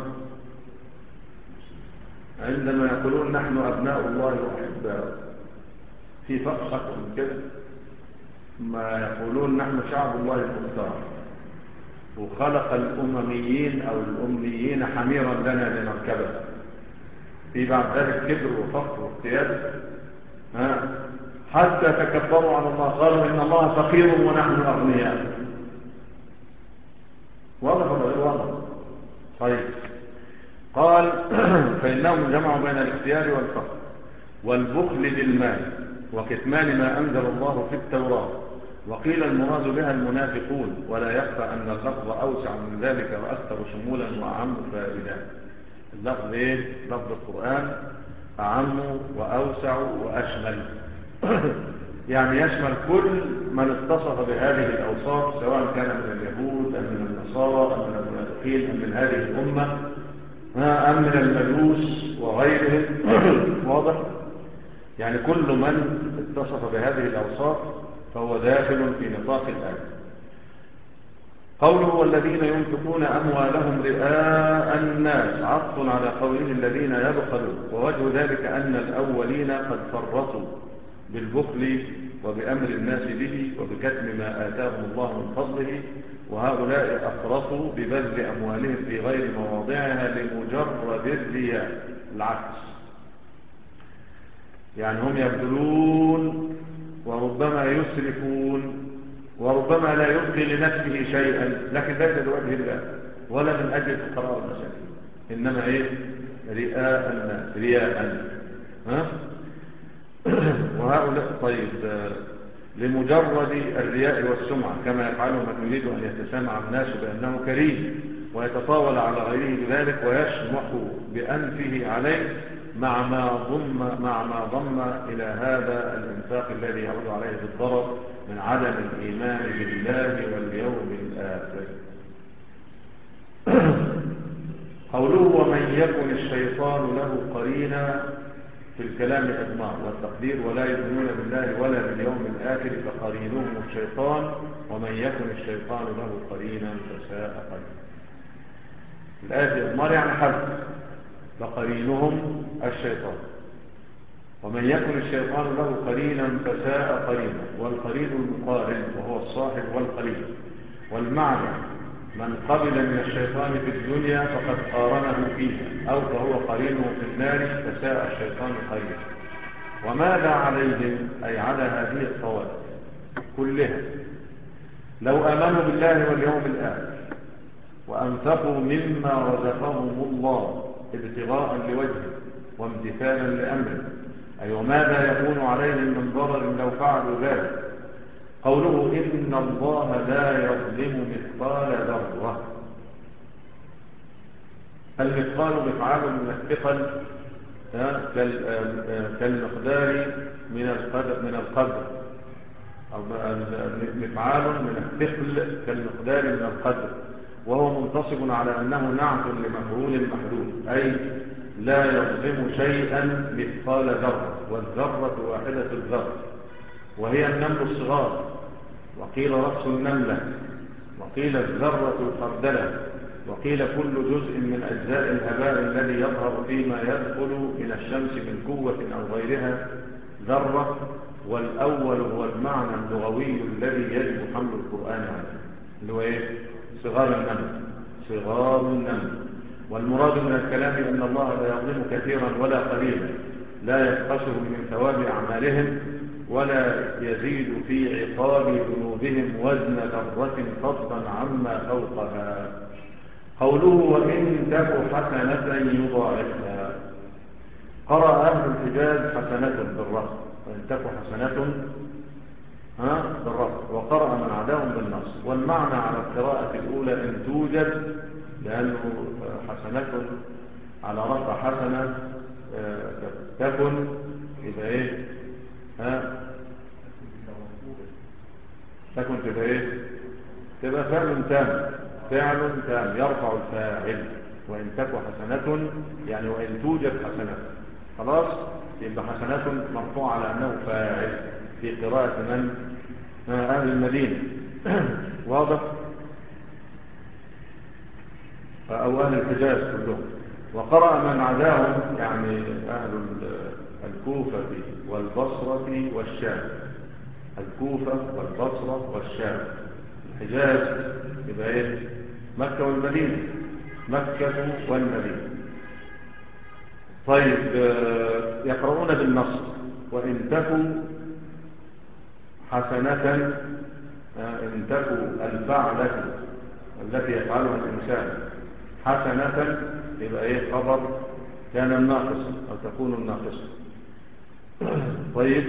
عندما يقولون نحن أبناء الله وأحباؤه، في فقر أكثر من كده؟ ما يقولون نحن شعب الله المختار، وخلق الأمميين أو الأميين حميرا لنا لنركبه. في بعد ذلك كبر وفقر واختيال، حتى تكبروا على الله، قالوا إن الله فقير ونحن أغنياء. واضح ولا غير واضح؟ طيب، قال فإنهم جمعوا بين الاختيار والفقر والبخل بالمال وكتمان ما أنزل الله في التوراة. وقيل المراد بها المنافقون، ولا يخفى أن اللفظ أوسع من ذلك وأكثر شمولا وأعم فائدة. اللفظ إيه؟ لفظ القرآن أعم وأوسع وأشمل يعني يشمل كل من اتصف بهذه الأوصاف، سواء كان من اليهود أم من النصارى أم من المنافقين أم من هذه الأمة أم من المجوس وغيرهم. واضح؟ يعني كل من اتصف بهذه الأوصاف فهو داخل في نطاق الآية. قوله والذين ينفقون أموالهم رئاء الناس عطف على قوله الذين يبخلون، ووجه ذلك أن الأولين قد فرطوا بالبخل وبأمر الناس به وبكتم ما آتاهم الله من فضله، وهؤلاء أفرطوا ببذل أموالهم في غير مواضعها لمجرد الرياء. العكس، يعني هم يبذلون وربما يسرفون وربما لا يبقي لنفسه شيئا، لكن ليس لوجه الله ولا من أجل الفقراء والمساكين، إنما إيه؟ رئاء الناس، رياء. ها؟ وهؤلاء طيب لمجرد الرياء والسمعة، كما يفعله من يريد أن يتسامع الناس بأنه كريم ويتطاول على غيره بذلك ويشمح بأنفه عليه، مع ما ضم مع ما ضم إلى هذا الإنفاق الذي يعود عليه بالضرر من عدم الإيمان بالله واليوم الآخر. قوله ومن يكن الشيطان له قرينا في الكلام إضمار والتقدير ولا يؤمنون بالله ولا باليوم الآخر فقرينهم الشيطان ومن يكن الشيطان له قرينا فساء قرينا. الآية إضمار يعني حذف، فقرينهم الشيطان ومن يكن الشيطان له قرينا فساء قرينا، والقرين المقارن وهو الصاحب والقرين، والمعنى من قبل من الشيطان في الدنيا فقد قارنه فيها أو فهو قرينه في النار فساء الشيطان قرينا. وماذا عليهم أي على هذه الطوائف كلها لو آمنوا بالله واليوم الآخر وأنفقوا مما رزقهم الله ابتغاء لوجهه وامتثالا لأمره، أي وماذا يكون عليهم من ضرر لو فعلوا ذلك. قوله إن الله لا يظلم مثقال ذرة، المثقال مفعال من الثقل كالمقدار من القدر من القدر أو مفعال من الثقل كالمقدار من القدر، وهو منتصب على أنه نعت لمفعول محدود، أي لا يظلم شيئا مثقال ذرة، والذرة واحدة الذرة وهي النمل الصغار، وقيل رأس النملة، وقيل الذرة الخردلة، وقيل كل جزء من أجزاء الهباء الذي يظهر فيما يدخل من الشمس من قوة أو غيرها ذرة. والأول هو المعنى اللغوي الذي يجب حمل القرآن عليه، اللي هو إيه؟ صغار النمل، صغار النمل. والمراد من الكلام أن الله لا يظلم كثيرا ولا قليلا، لا يقتصر من ثواب أعمالهم ولا يزيد في عقاب ذنوبهم وزن ذرة فضلا عما فوقها. قوله وإن تك حسنة يضاعفها، قرأ أهل الحجاز حسنة بالرفع، وإن تك حسنة ها بالرفع، وقرأ من عداهم بالنصب. والمعنى على القراءة الأولى إن توجد، لأنه حسنة على رفع حسنة تكن يبقى إيه؟ ها تكن تبقى إيه؟ تبقى فعل تام، فعل تام يرفع الفاعل. وإن تك حسنة يعني وإن توجد حسنة، خلاص يبقى حسنة مرفوع على أنه فاعل في قراءة من أهل المدينة واضح، أو أهل الحجاز كلهم. وقرأ من عداهم يعني أهل الكوفة والبصرة والشام، الكوفة والبصرة والشام. الحجاز يبقى إيه؟ مكة والمدينة، مكة والمدينة. طيب يقرؤون بالنصر، وإن تكوا حسنة، إن تكوا الفعلة التي يفعلها الإنسان حسنة يبقى إيه؟ خبر كان الناقص أو تكون الناقصة. طيب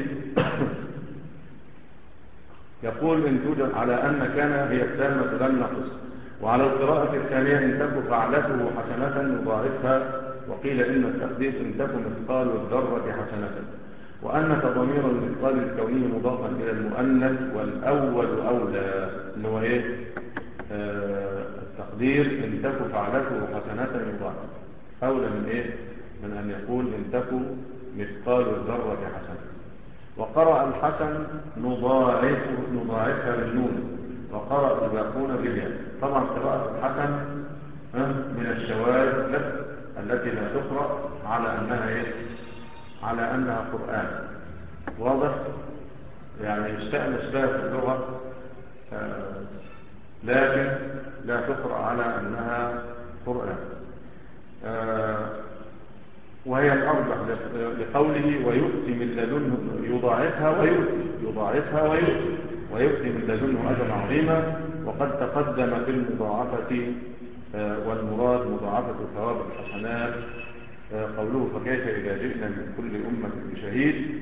يقول إن توجد على أن كان هي التامة لم نقص. وعلى القراءة الثانية إن تك فعلته حسنة يضاعفها، وقيل إن التقدير إن تك مثقال الذرة حسنة، وأن تضمير المثقال الكوني مضافا إلى المؤنث، والأول أولى اللي هو إيه؟ آه التقدير إن تك فعلته حسنة يضاعف أولى من إيه؟ من أن يقول إن تك مثقال الذرة حسنة. وقرأ الحسن نضاعف نضاعفها بالنون، وقرأ الباقون بالياء. طبعا قراءة الحسن من الشواذ التي لا تقرأ على أنها إيه؟ على أنها قرآن، واضح؟ يعني يستأنس بها في اللغة آه لكن لا تقرأ على أنها قرآن، آه وهي الأرجح لقوله ويؤتي من لدنه، يضاعفها ويؤتي، يضاعفها ويؤتي ويؤتي من لدنه أجرا عظيما. وقد تقدم في المضاعفة والمراد مضاعفة ثواب الحسنات قوله فكيف إذا جئنا من كل أمة بشهيد.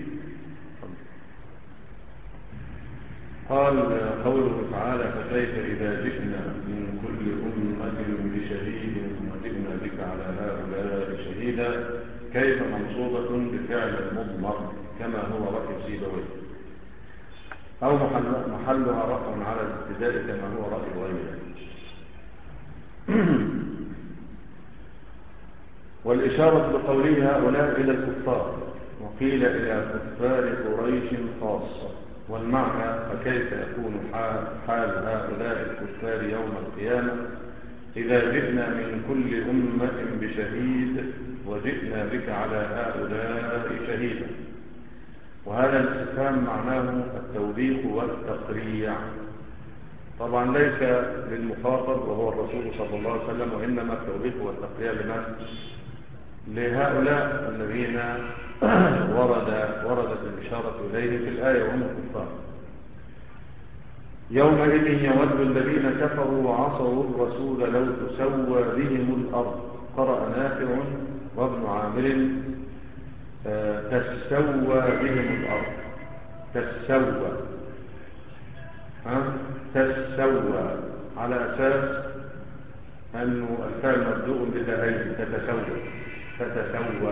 قال قوله تعالى فكيف إذا جئنا من كل أمة بشهيد وجئنا بك على هؤلاء شهيدا، كيف منصوبة بفعل مضمر كما هو رأي سيبويه، أو محل محلها رفع على الابتداء كما هو رأي غيره. والإشارة بقوله هؤلاء إلى الكفار، وقيل إلى كفار قريش خاصة. والمعنى فكيف يكون حال هؤلاء الكفار يوم القيامة إذا جئنا من كل أمة بشهيد وجئنا بك على هؤلاء شهيدا. وهذا الاستفهام معناه التوبيخ والتقريع، طبعا ليس للمخاطب وهو الرسول صلى الله عليه وسلم، وإنما التوبيخ والتقريع لمن؟ لهؤلاء الذين ورد وردت الإشارة إليهم في الآية وهم الكفار. يومئذ يود الذين كفروا وعصوا الرسول لو تسوى بهم الأرض. قرأ نافع وابن عامر تسوى بهم الأرض. تسوى ها تسوى على أساس أنه الفعل مبدوء بالتاءين تتسوى تتسوى،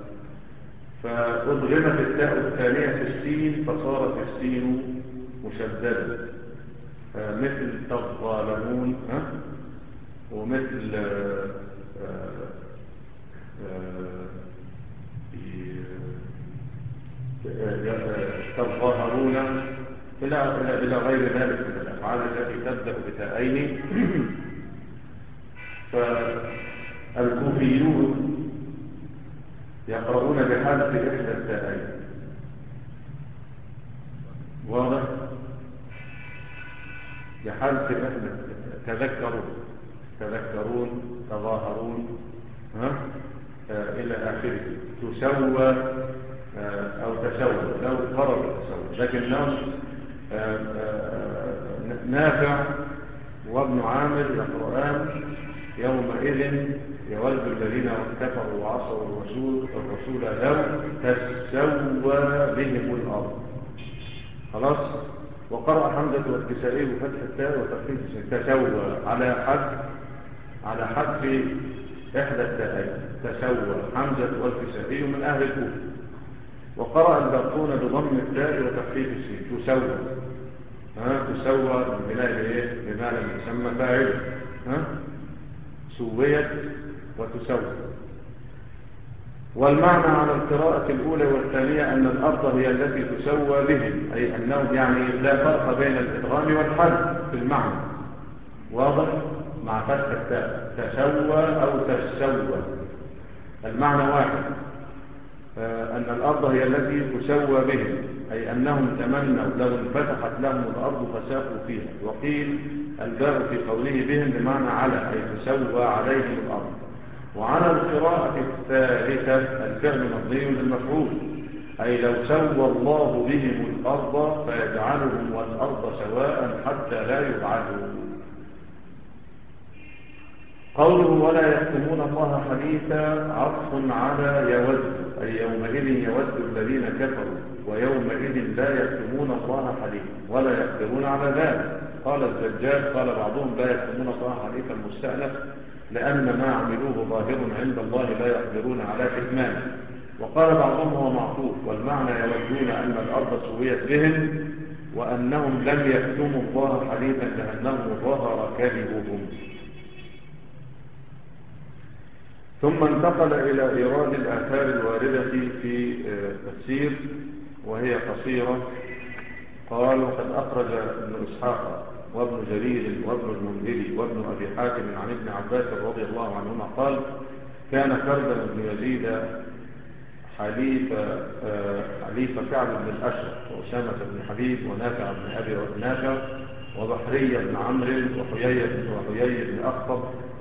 فأضغمت التاء الثانية في السين فصارت السين مشددة، مثل تظالمون ها ومثل آآ آآ تظاهرون إلى إلى غير ذلك من الأفعال التي تبدأ بتاءين. فالكوفيون يقرؤون بحذف إحدى التاءين. واضح؟ بحذف إحدى تذكرون تذكرون تظاهرون ها آه إلى آخره. تسوى آه أو تسوى لو قرأ تسوى، لكنهم آه آه نافع وابن عامر يقرؤان يومئذ يود الذين كفروا وعصوا الرسول الرسول لو تسوى بهم الأرض. خلاص. وقرأ حمزة والكسائي بفتح التاء وتخفيف السين تسوى على حذف على حذف إحدى التاءين. تسوى حمزة والكسائي من أهل الكوفة. وقرأ الباقون بضم التاء وتخفيف السين تسوى ها تسوى من بناء الايه بما لم يسمى فاعل ها سويت وتسوى. والمعنى على القراءة الأولى والثانية أن الأرض هي التي تسوى بهم، أي أنهم يعني لا فرق بين الإدغام والحذف في المعنى. واضح؟ مع فتح التاء تسوى أو تسوى المعنى واحد. آه أن الأرض هي التي تسوى بهم، أي أنهم تمنوا لو انفتحت لهم الأرض فساقوا فيها. وقيل الباء في قوله بهم بمعنى على، أي تسوى عليهم الأرض. وعلى القراءة الثالثة الفعل مبني للمفعول، أي لو سوى الله بهم الأرض فيجعلهم والأرض سواء حتى لا يبعدوا. قوله ولا يكتمون الله حديثا عطف على يود، أي يومئذ يود الذين كفروا، ويومئذ لا يكتمون الله حديثا ولا يقدرون على ذلك. قال الزجاج قال بعضهم لا يكتمون الله حديثا مستأنف، لأن ما عملوه ظاهر عند الله لا يقدرون على كتمانه. وقال بعضهم هو معطوف، والمعنى يودون أن الأرض سويت بهم وأنهم لم يكتموا الله حديثا لأنه ظهر كذبهم. ثم انتقل إلى إيراد الآثار الواردة في التفسير وهي قصيرة. قال وقد أخرج ابن إسحاق وابن جرير وابن المنذر وابن أبي حاتم عن ابن عباس رضي الله عنهما قال كان كردم بن يزيد حليف حليف كعب بن الأشرف وأسامة بن حبيب ونافع بن أبي نافع وبحري بن عمرو وحيي وحيي بن أخطب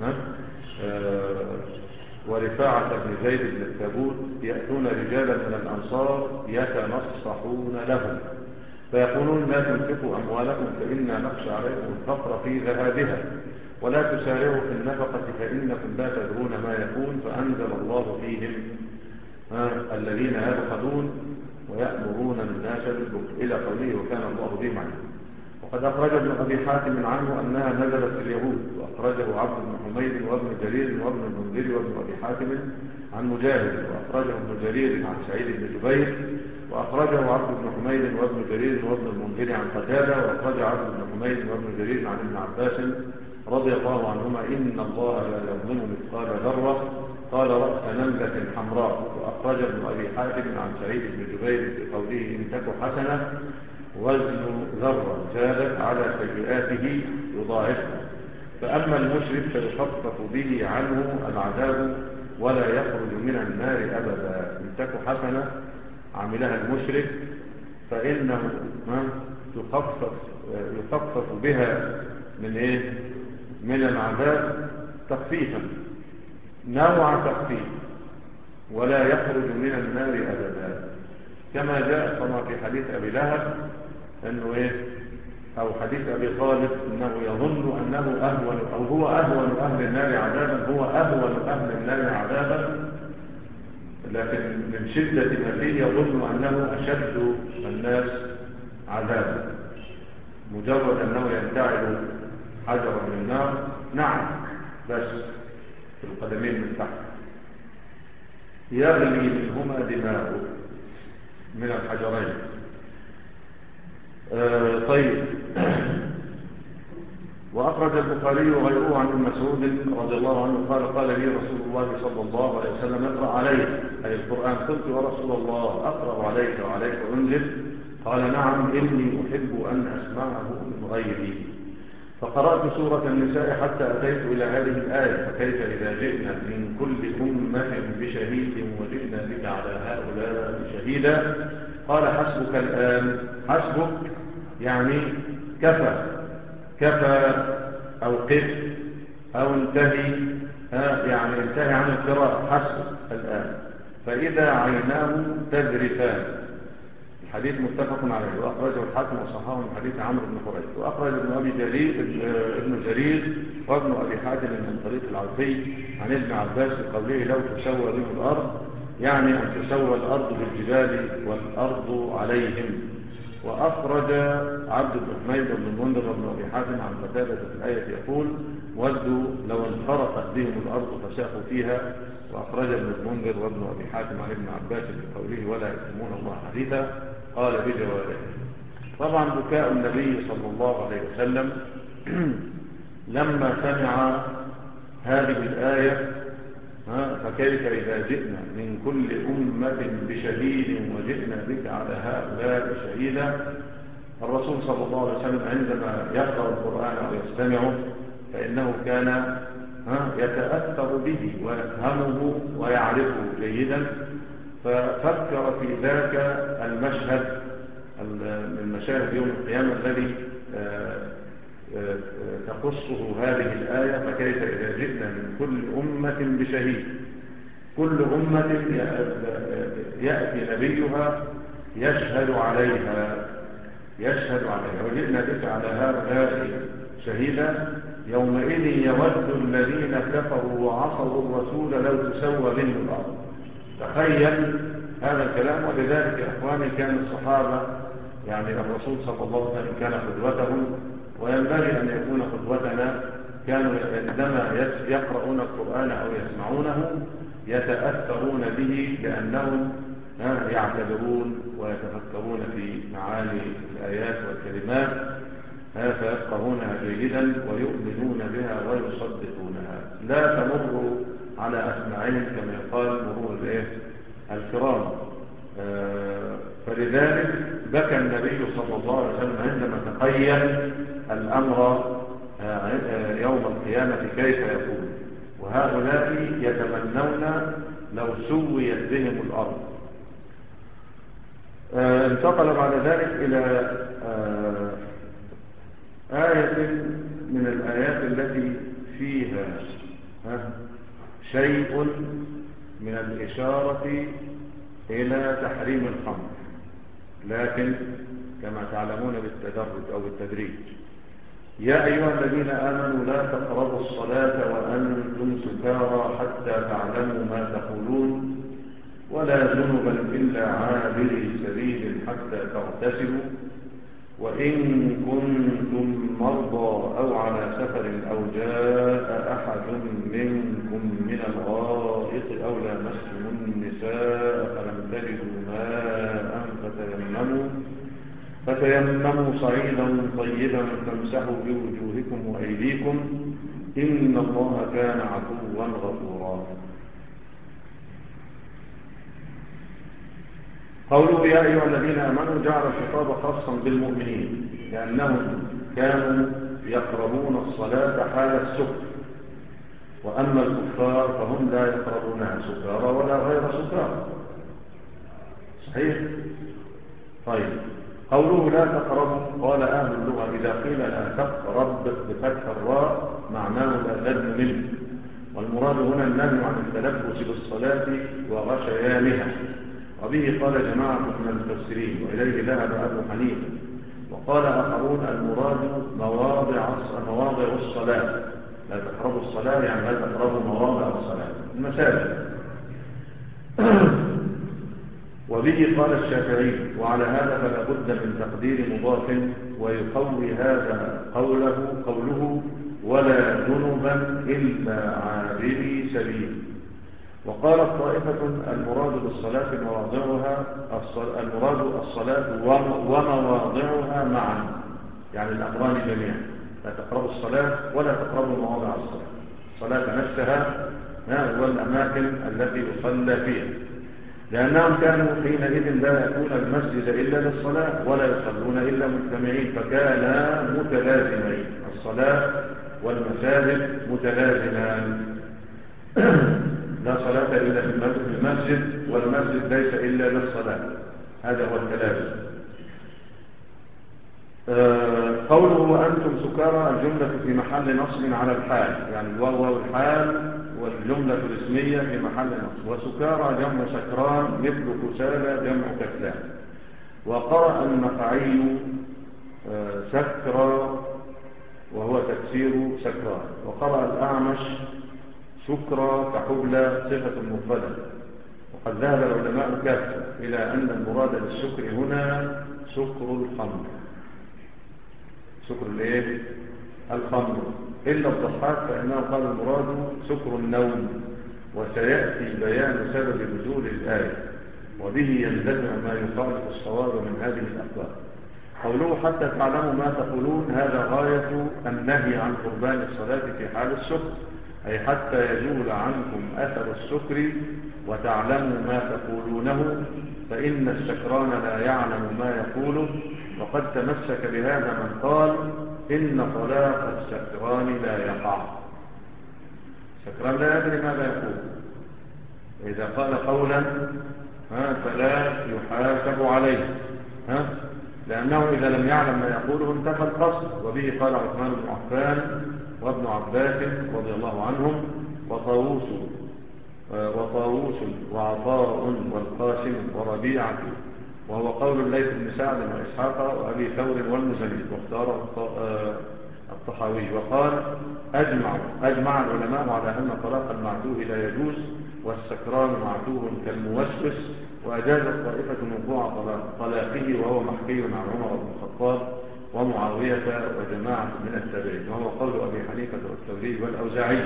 ورفاعة بن زيد بن التابوت يأتون رجالا من الأنصار يتنصحون لهم فيقولون لا تنفقوا أموالكم فإنا نخشى عليكم الفقر في ذهابها ولا تسارعوا في النفقة فإنكم لا تدرون ما يكون. فأنزل الله فيهم آه الذين يبخلون ويأمرون الناس بالبخل إلى قوله وكان الله بهم عليم. وقد أخرج ابن أبي حاتم عنه أنها نزلت في اليهود، وأخرجه عبد بن حميد وابن جرير وابن المنذر وابن أبي حاتم عن مجاهد، وأخرجه ابن جرير عن سعيد بن جبير، وأخرجه عبد بن حميد وابن جرير وابن المنذر عن قتادة، وأخرج عبد بن حميد وابن جرير عن ابن عباس رضي الله عنهما إن الله لا يظلم مثقال ذرة. قال رأس نملة حمراء. وأخرج ابن أبي حاتم عن سعيد بن جبير بقوله إن تك حسنة وزن ذرة زادت على سيئاته يضاعفها. فأما المشرك فيخفف به عنه العذاب ولا يخرج من النار أبدا. إن تك حسنة عملها المشرك فإنه يخفف, يخفف بها من إيه؟ من العذاب تخفيفا، نوع تخفيف، ولا يخرج من النار أبدا، كما جاء طبعا في حديث أبي لهب أنه إيه؟ أو حديث أبي طالب أنه يظن أنه أهون أو هو أهون أهل النار عذابا، هو أهون أهل النار عذابا، لكن من شدة ما فيه يظن أنه أشد الناس عذابا. مجرد أنه ينتعل حجرا من النار، نعم، بس في القدمين من تحت يغلي منهما دماغه من الحجرين. آه طيب. وأخرج البخاري وغيره عن ابن مسعود رضي الله عنه قال قال لي رسول الله صلى الله عليه وسلم اقرأ عليك أي القرآن. قلت يا رسول الله أقرأ عليك وعليك أنزل؟ قال نعم إني أحب أن أسمعه من غيري. فقرأت سورة النساء حتى أتيت إلى هذه الآية فكيف إذا جئنا من كل أمة بشهيد وجئنا بك على هؤلاء شهيدا. قال حسبك الآن. حسبك يعني كفى، كفى أو قف أو انتهي، يعني انتهي عن القراءة. حسبك الآن. فإذا عيناه تذرفان. الحديث متفق عليه. وأخرجه الحاكم وصححه من حديث عمرو بن قريش. وأخرج ابن أبي جرير ابن جرير وابن أبي حاتم من طريق العوفي عن ابن عباس بقوله لو تسوى بهم الأرض، يعني أن تسوى الأرض بالجبال والأرض عليهم. وأخرج عبد بن حميد بن المنذر وابن أبي حاتم عن قتادة في الآية يقول ودوا لو انخرقت بهم الأرض فساقوا فيها. وأخرج ابن المنذر وابن أبي حاتم عن ابن عباس بقوله ولا يكتمون الله حديثا قال بجواره. طبعا بكاء النبي صلى الله عليه وسلم لما سمع هذه الآية فكيف إذا جئنا من كل أمة بشهيد وجئنا بك على هؤلاء شهيدا. الرسول صلى الله عليه وسلم عندما يقرأ القرآن أو يستمعه فإنه كان يتأثر به ويفهمه ويعرفه جيدا، ففكر في ذاك المشهد من مشاهد يوم القيامة الذي تخصه هذه الآية فكيف إذا جئنا من كل أمة بشهيد. كل أمة يأتي نبيها يشهد عليها يشهد عليها وجئنا بك على هؤلاء شهيدا. يومئذ يود الذين كفروا وعصوا الرسول لو تسوى بهم الأرض. تخيل هذا الكلام. ولذلك يا إخواني كان الصحابة يعني الرسول صلى الله عليه وسلم كان قدوتهم، وينبغي أن يكون قدوتنا. كانوا عندما يقرؤون القرآن أو يسمعونه يتأثرون به لأنهم يعتبرون ويتفكرون في معاني الآيات والكلمات فيفقهونها جيدا ويؤمنون بها ويصدقونها. لا تمر على أسماعهم كما يقال مرور الكرام. فلذلك بكى النبي صلى الله عليه وسلم عندما تخيل الأمر يوم القيامة كيف يكون، وهؤلاء يتمنون لو سويت بهم الأرض. انتقل بعد ذلك إلى آية من الآيات التي فيها شيء من الإشارة إلى تحريم الخمر، لكن كما تعلمون بالتدرج أو بالتدريج. يا أيها الذين آمنوا لا تقربوا الصلاة وأنتم سكارى حتى تعلموا ما تقولون ولا جنبا إلا عابري سبيل حتى تغتسلوا وإن كنتم مرضى أو على سفر أو جاء أحد منكم من الغائط أو لامستم النساء فلم تجدوا ماء فتيمموا فتيمموا صعيدا طيبا فامسحوا بوجوهكم وأيديكم إن الله كان عفوا غفورا. قوله يا أيها الذين آمنوا جعل الخطاب خاصا بالمؤمنين لأنهم كانوا يقربون الصلاة حال السكر، وأما الكفار فهم لا يقربونها سكارى ولا غير سكارى. صحيح؟ طيب، قوله لا تقربوا، قال أهل اللغة إذا قيل لا تقرب بفتح الراء معناه لا تدن منه، والمراد هنا النهي عن التلبس بالصلاة وغشيانها، وبه قال جماعة من المفسرين، وإليه ذهب أبو حنيفة. وقال آخرون المراد مواضع مواضع الصلاة، لا تقربوا الصلاة يعني لا تقربوا مواضع الصلاة المساجد. وبه قال الشافعي، وعلى هذا فلا بد من تقدير مضاف، ويقوي هذا قوله قوله ولا جنبا إلا عابري سبيل. وقالت طائفة المراد بالصلاة مواضعها المراد الصلاة ومواضعها معا، يعني الأمران جميعا، لا تقربوا الصلاة ولا تقربوا مواضع الصلاة، الصلاة نفسها والأماكن التي يصلى فيها، لأنهم كانوا حينئذ لا يأتون المسجد إلا للصلاة ولا يصلون إلا مجتمعين، فكانا متلازمين، الصلاة والمساجد متلازمان. لا صلاة إلا في المسجد، والمسجد ليس إلا للصلاة، هذا هو التلازم. قوله وأنتم سكارى الجملة في محل نصب على الحال، يعني الواو والحال والجملة الاسمية في محل نصب. وسكارى جمع سكران مثل كسالى جمع كسلان. وقرأ النخعي سكرى وهو تكسير سكران. وقرأ الأعمش سكرى كحبلى صفة مفردة. وقد ذهب العلماء كافة إلى أن المراد بالسكر هنا سكر الخمر، سكر الايه؟ الخمر، إلا الضحاك فإنه قال المراد سكر النوم، وسيأتي بيان سبب نزول الآية، وبه يندفع ما يخالف الصواب من هذه الأخبار. قوله حتى تعلموا ما تقولون، هذا غاية النهي عن قربان الصلاة في حال السكر، أي حتى يزول عنكم أثر السكر وتعلموا ما تقولونه، فإن السكران لا يعلم ما يقوله. وقد تمسك بهذا من قال إن طلاق السكران لا يقع، السكران لا يدري ماذا يقول، إذا قال قولا فلا يحاسب عليه، ها؟ لأنه إذا لم يعلم ما يقوله انتفى القصد. وبه قال عثمان بن عفان وابن عباس رضي الله عنهم وطاووس وطاووس وعطاء والقاسم وربيعة، وهو قول الليث بن سعد وإسحاق وأبي ثور والمزني، واختاره الطحاوي. وقال أجمع, أجمع العلماء على أن طلاق المعتوه لا يجوز، والسكران معتوه كالموسوس، وأجازت طائفة وقوع طلاقه، وهو محكي عن عمر بن الخطاب ومعاوية وجماعة من التابعين، وهو قول أبي حنيفة والثوري والأوزاعي.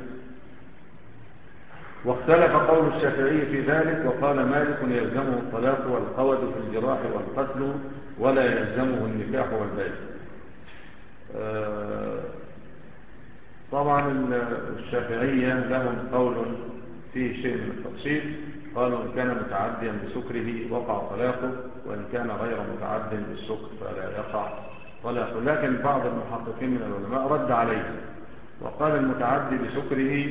واختلف قول الشافعي في ذلك، وقال مالك يلزمه الطلاق والقود في الجراح والقتل، ولا يلزمه النكاح والبيع. طبعا الشافعية لهم قول فيه شيء من التفصيل، قالوا إن كان متعديا بسكره وقع طلاقه، وإن كان غير متعد بالسكر فلا يقع طلاقه. لكن بعض المحققين من العلماء رد عليه وقال المتعدي بسكره،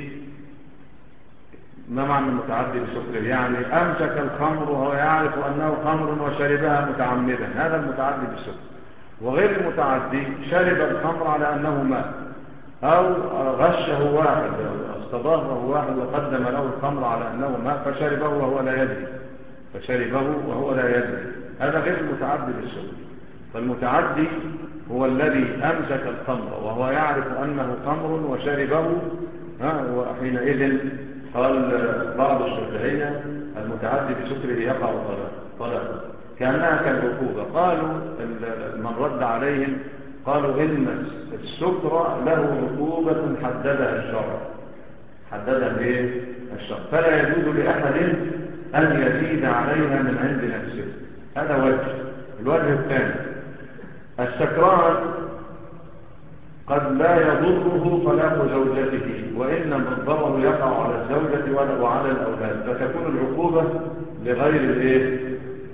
ما معنى المتعدي بسكره؟ يعني أمسك الخمر وهو يعرف أنه خمر وشربها متعمدا، هذا المتعدي بالسكر. وغير المتعدي شرب الخمر على أنه ماء، أو غشه واحد استضافه واحد وقدم له الخمر على أنه ماء فشربه وهو لا يدري فشربه وهو لا يدري هذا غير المتعدي بالسكر. فالمتعدي هو الذي أمسك الخمر وهو يعرف أنه خمر وشربه، وحينئذ قال بعض الشافعية المتعدي بسكره يقع طلاقا كأنها كالعقوبة. قالوا من رد عليهم قالوا إن السكر له عقوبة حددها الشرع، حددها ايه الشرع، فلا يجوز لأحد أن يزيد عليها من عند نفسه. هذا وجه. الوجه الثاني السكران قد لا يضره طلاق زوجته، وإنما الضرر يقع على الزوجة وعلى الأولاد، فتكون العقوبة لغير الايه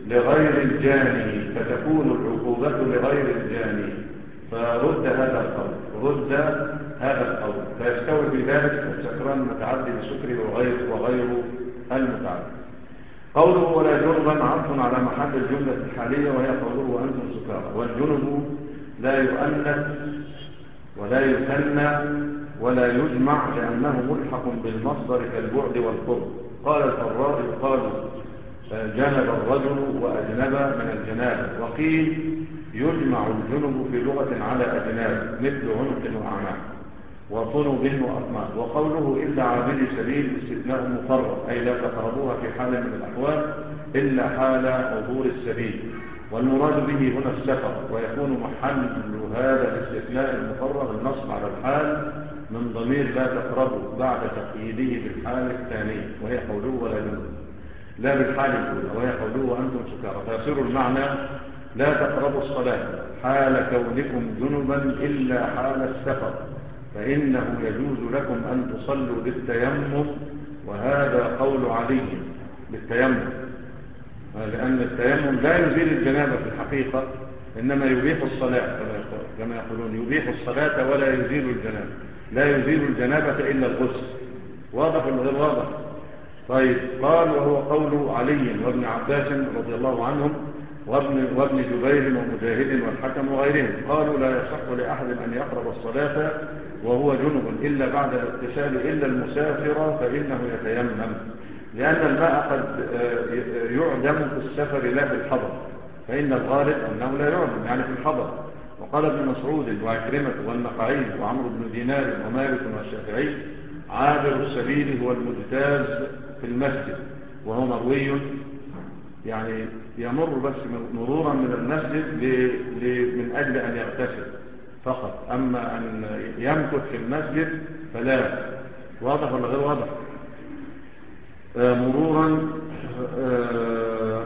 لغير الجاني، فتكون العقوبة لغير الجاني. فرد هذا القول، رد هذا القول، فيستوي في ذلك السكران المتعدي بسكره وغير وغير المتعدي. قوله ولا جنبا عطف على محل الجملة الحالية، وهي قوله وأنتم سكارى. والجنب لا يؤنث ولا يثنى ولا يجمع لأنه ملحق بالمصدر كالبعد والقرب. قال الفراء يقال جنب الرجل وأجنب من الجنابة. وقيل يجمع الجنب في لغة على أجناب مثل عنق وأعناق وطنب وأطناب. وقوله إلا عابري سبيل استثناء مفرط، أي لا تقربوها في حال من الأحوال إلا حال عبور السبيل. والمراد به هنا السفر، ويكون محل هذا الاستثناء المفرغ النصب على الحال من ضمير لا تقربوا بعد تقييده بالحال الثانية، وهي قوله ولا جنب، لا بالحال الأولى وهي قوله وأنتم سكارى. فيصير المعنى لا تقربوا الصلاة حال كونكم جنبا إلا حال السفر، فإنه يجوز لكم أن تصلوا بالتيمم. وهذا قول علي بالتيمم، لأن التيمم لا يزيل الجنابة في الحقيقة، إنما يبيح الصلاة كما يقولون، يبيح الصلاة ولا يزيل الجنابة، لا يزيل الجنابة إلا الغسل. واضح ولا غير واضح؟ طيب. قال وهو قول علي وابن عباس رضي الله عنهم وابن, وابن جبير ومجاهد والحكم وغيرهم. قالوا لا يصح لأحد أن يقرب الصلاة وهو جنب إلا بعد الاغتسال إلا المسافر فإنه يتيمم، لأن الماء قد يعدم في السفر لا في الحضر، فإن الغالب أنه لا يعدم يعني في الحضر. وقال ابن مسعود وعكرمة والنخعي وعمرو بن دينار ومالك والشافعي عابر السبيل هو المجتاز في المسجد، وهو مروي يعني يمر بس مرورا من المسجد من أجل أن يغتسل فقط، أما أن يمكث في المسجد فلا. واضح ولا غير واضح؟ آه مرورا آه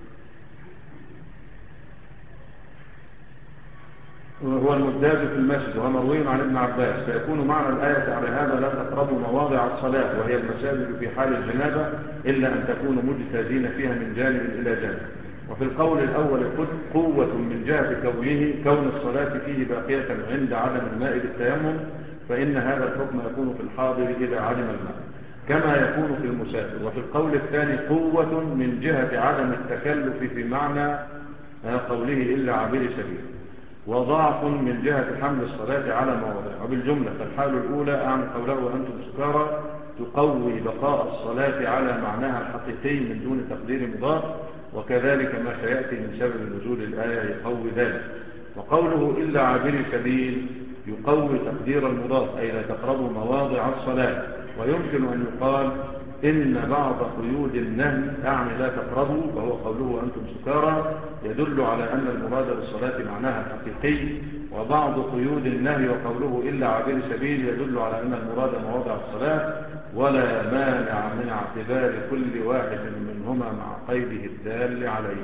هو المجتاز في المسجد، وهو مروي عن ابن عباس. فيكون معنى الآية على هذا لا تقربوا مواضع الصلاة وهي المساجد في حال الجنابة إلا أن تكونوا مجتازين فيها من جانب إلى جانب. وفي القول الأول قوة من جهة كونه كون الصلاة فيه باقية عند عدم الماء بالتيمم، فإن هذا الحكم يكون في الحاضر إذا عدم الماء كما يكون في المسافر. وفي القول الثاني قوة من جهة عدم التكلف في معنى قوله إلا عابر سبيل، وضعف من جهة حمل الصلاة على مواضع. وبالجملة فالحال الأولى أعني قوله وأنتم سكارى تقوي بقاء الصلاة على معناها الحقيقي من دون تقدير مضاف، وكذلك ما سيأتي من سبب نزول الآية يقوي ذلك. وقوله إلا عابر سبيل يقوي تقدير المضاف، أي لا تقربوا مواضع الصلاة. ويمكن أن يقال إن بعض قيود النهي أعني لا تقربوا، وهو قوله وأنتم سكارى، يدل على أن المراد بالصلاة معناها الحقيقي، وبعض قيود النهي وقوله إلا عابر سبيل يدل على أن المراد مواضع الصلاة، ولا مانع من اعتبار كل واحد منهما مع قيده الدال عليه.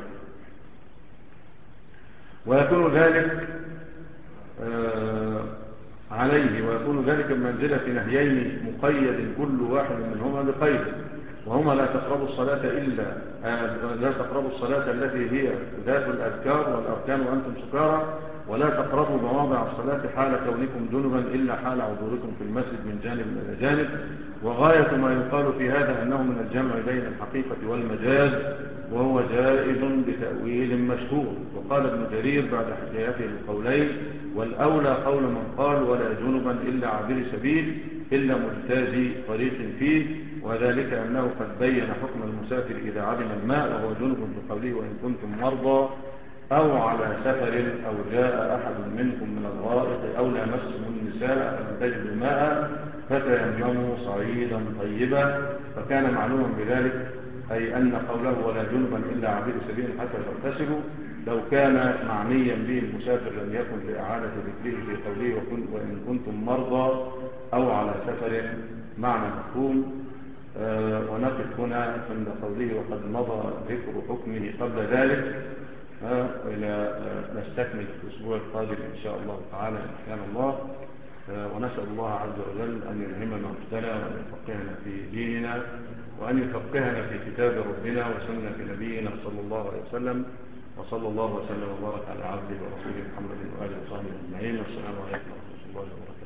ويكون ذلك آه عليه ويكون ذلك بمنزلة نهيين مقيد كل واحد منهما بقيد، وهما لا تقربوا الصلاة إلا آه لا تقربوا الصلاة التي هي ذات الأذكار والأركان وأنتم سكارى، ولا تقربوا مواضع الصلاة حال كونكم جنبا إلا حال عبوركم في المسجد من جانب إلى جانب. وغاية ما يقال في هذا أنه من الجمع بين الحقيقة والمجاز، وهو جائز بتأويل مشهور. وقال ابن جرير بعد حكايته القولين والأولى قول من قال ولا جنبا إلا عابر سبيل إلا مجتازي طريق فيه، وذلك أنه قد بين حكم المسافر إذا عدم الماء وهو جنب في قوله وإن كنتم مرضى أو على سفر أو جاء أحد منكم من الغائط أو لامستم النساء فلم تجدوا ماء فتيمموا صعيدا طيبا. فكان معلوما بذلك أي أن قوله ولا جنبا إلا عابر سبيل حتى تغتسلوا لو كان معنيا به المسافر لم يكن لإعادة ذكره في قوله وإن كنتم مرضى أو على سفر معنى مفهوم. آه ونقف هنا عند قوله وقد مضى ذكر حكمه قبل ذلك، آه إلى آه نستكمل في الأسبوع القادم إن شاء الله تعالى إن كان الله. ونسأل الله عز وجل أن يلهمنا الرسالة وأن يفقهنا في ديننا وأن يفقهنا في كتاب ربنا وسنة نبينا صلى الله عليه وسلم. وصلى الله وسلم وبارك على عبده ورسوله محمد وآله وصحبه أجمعين. والسلام عليكم ورحمة الله وبركاته.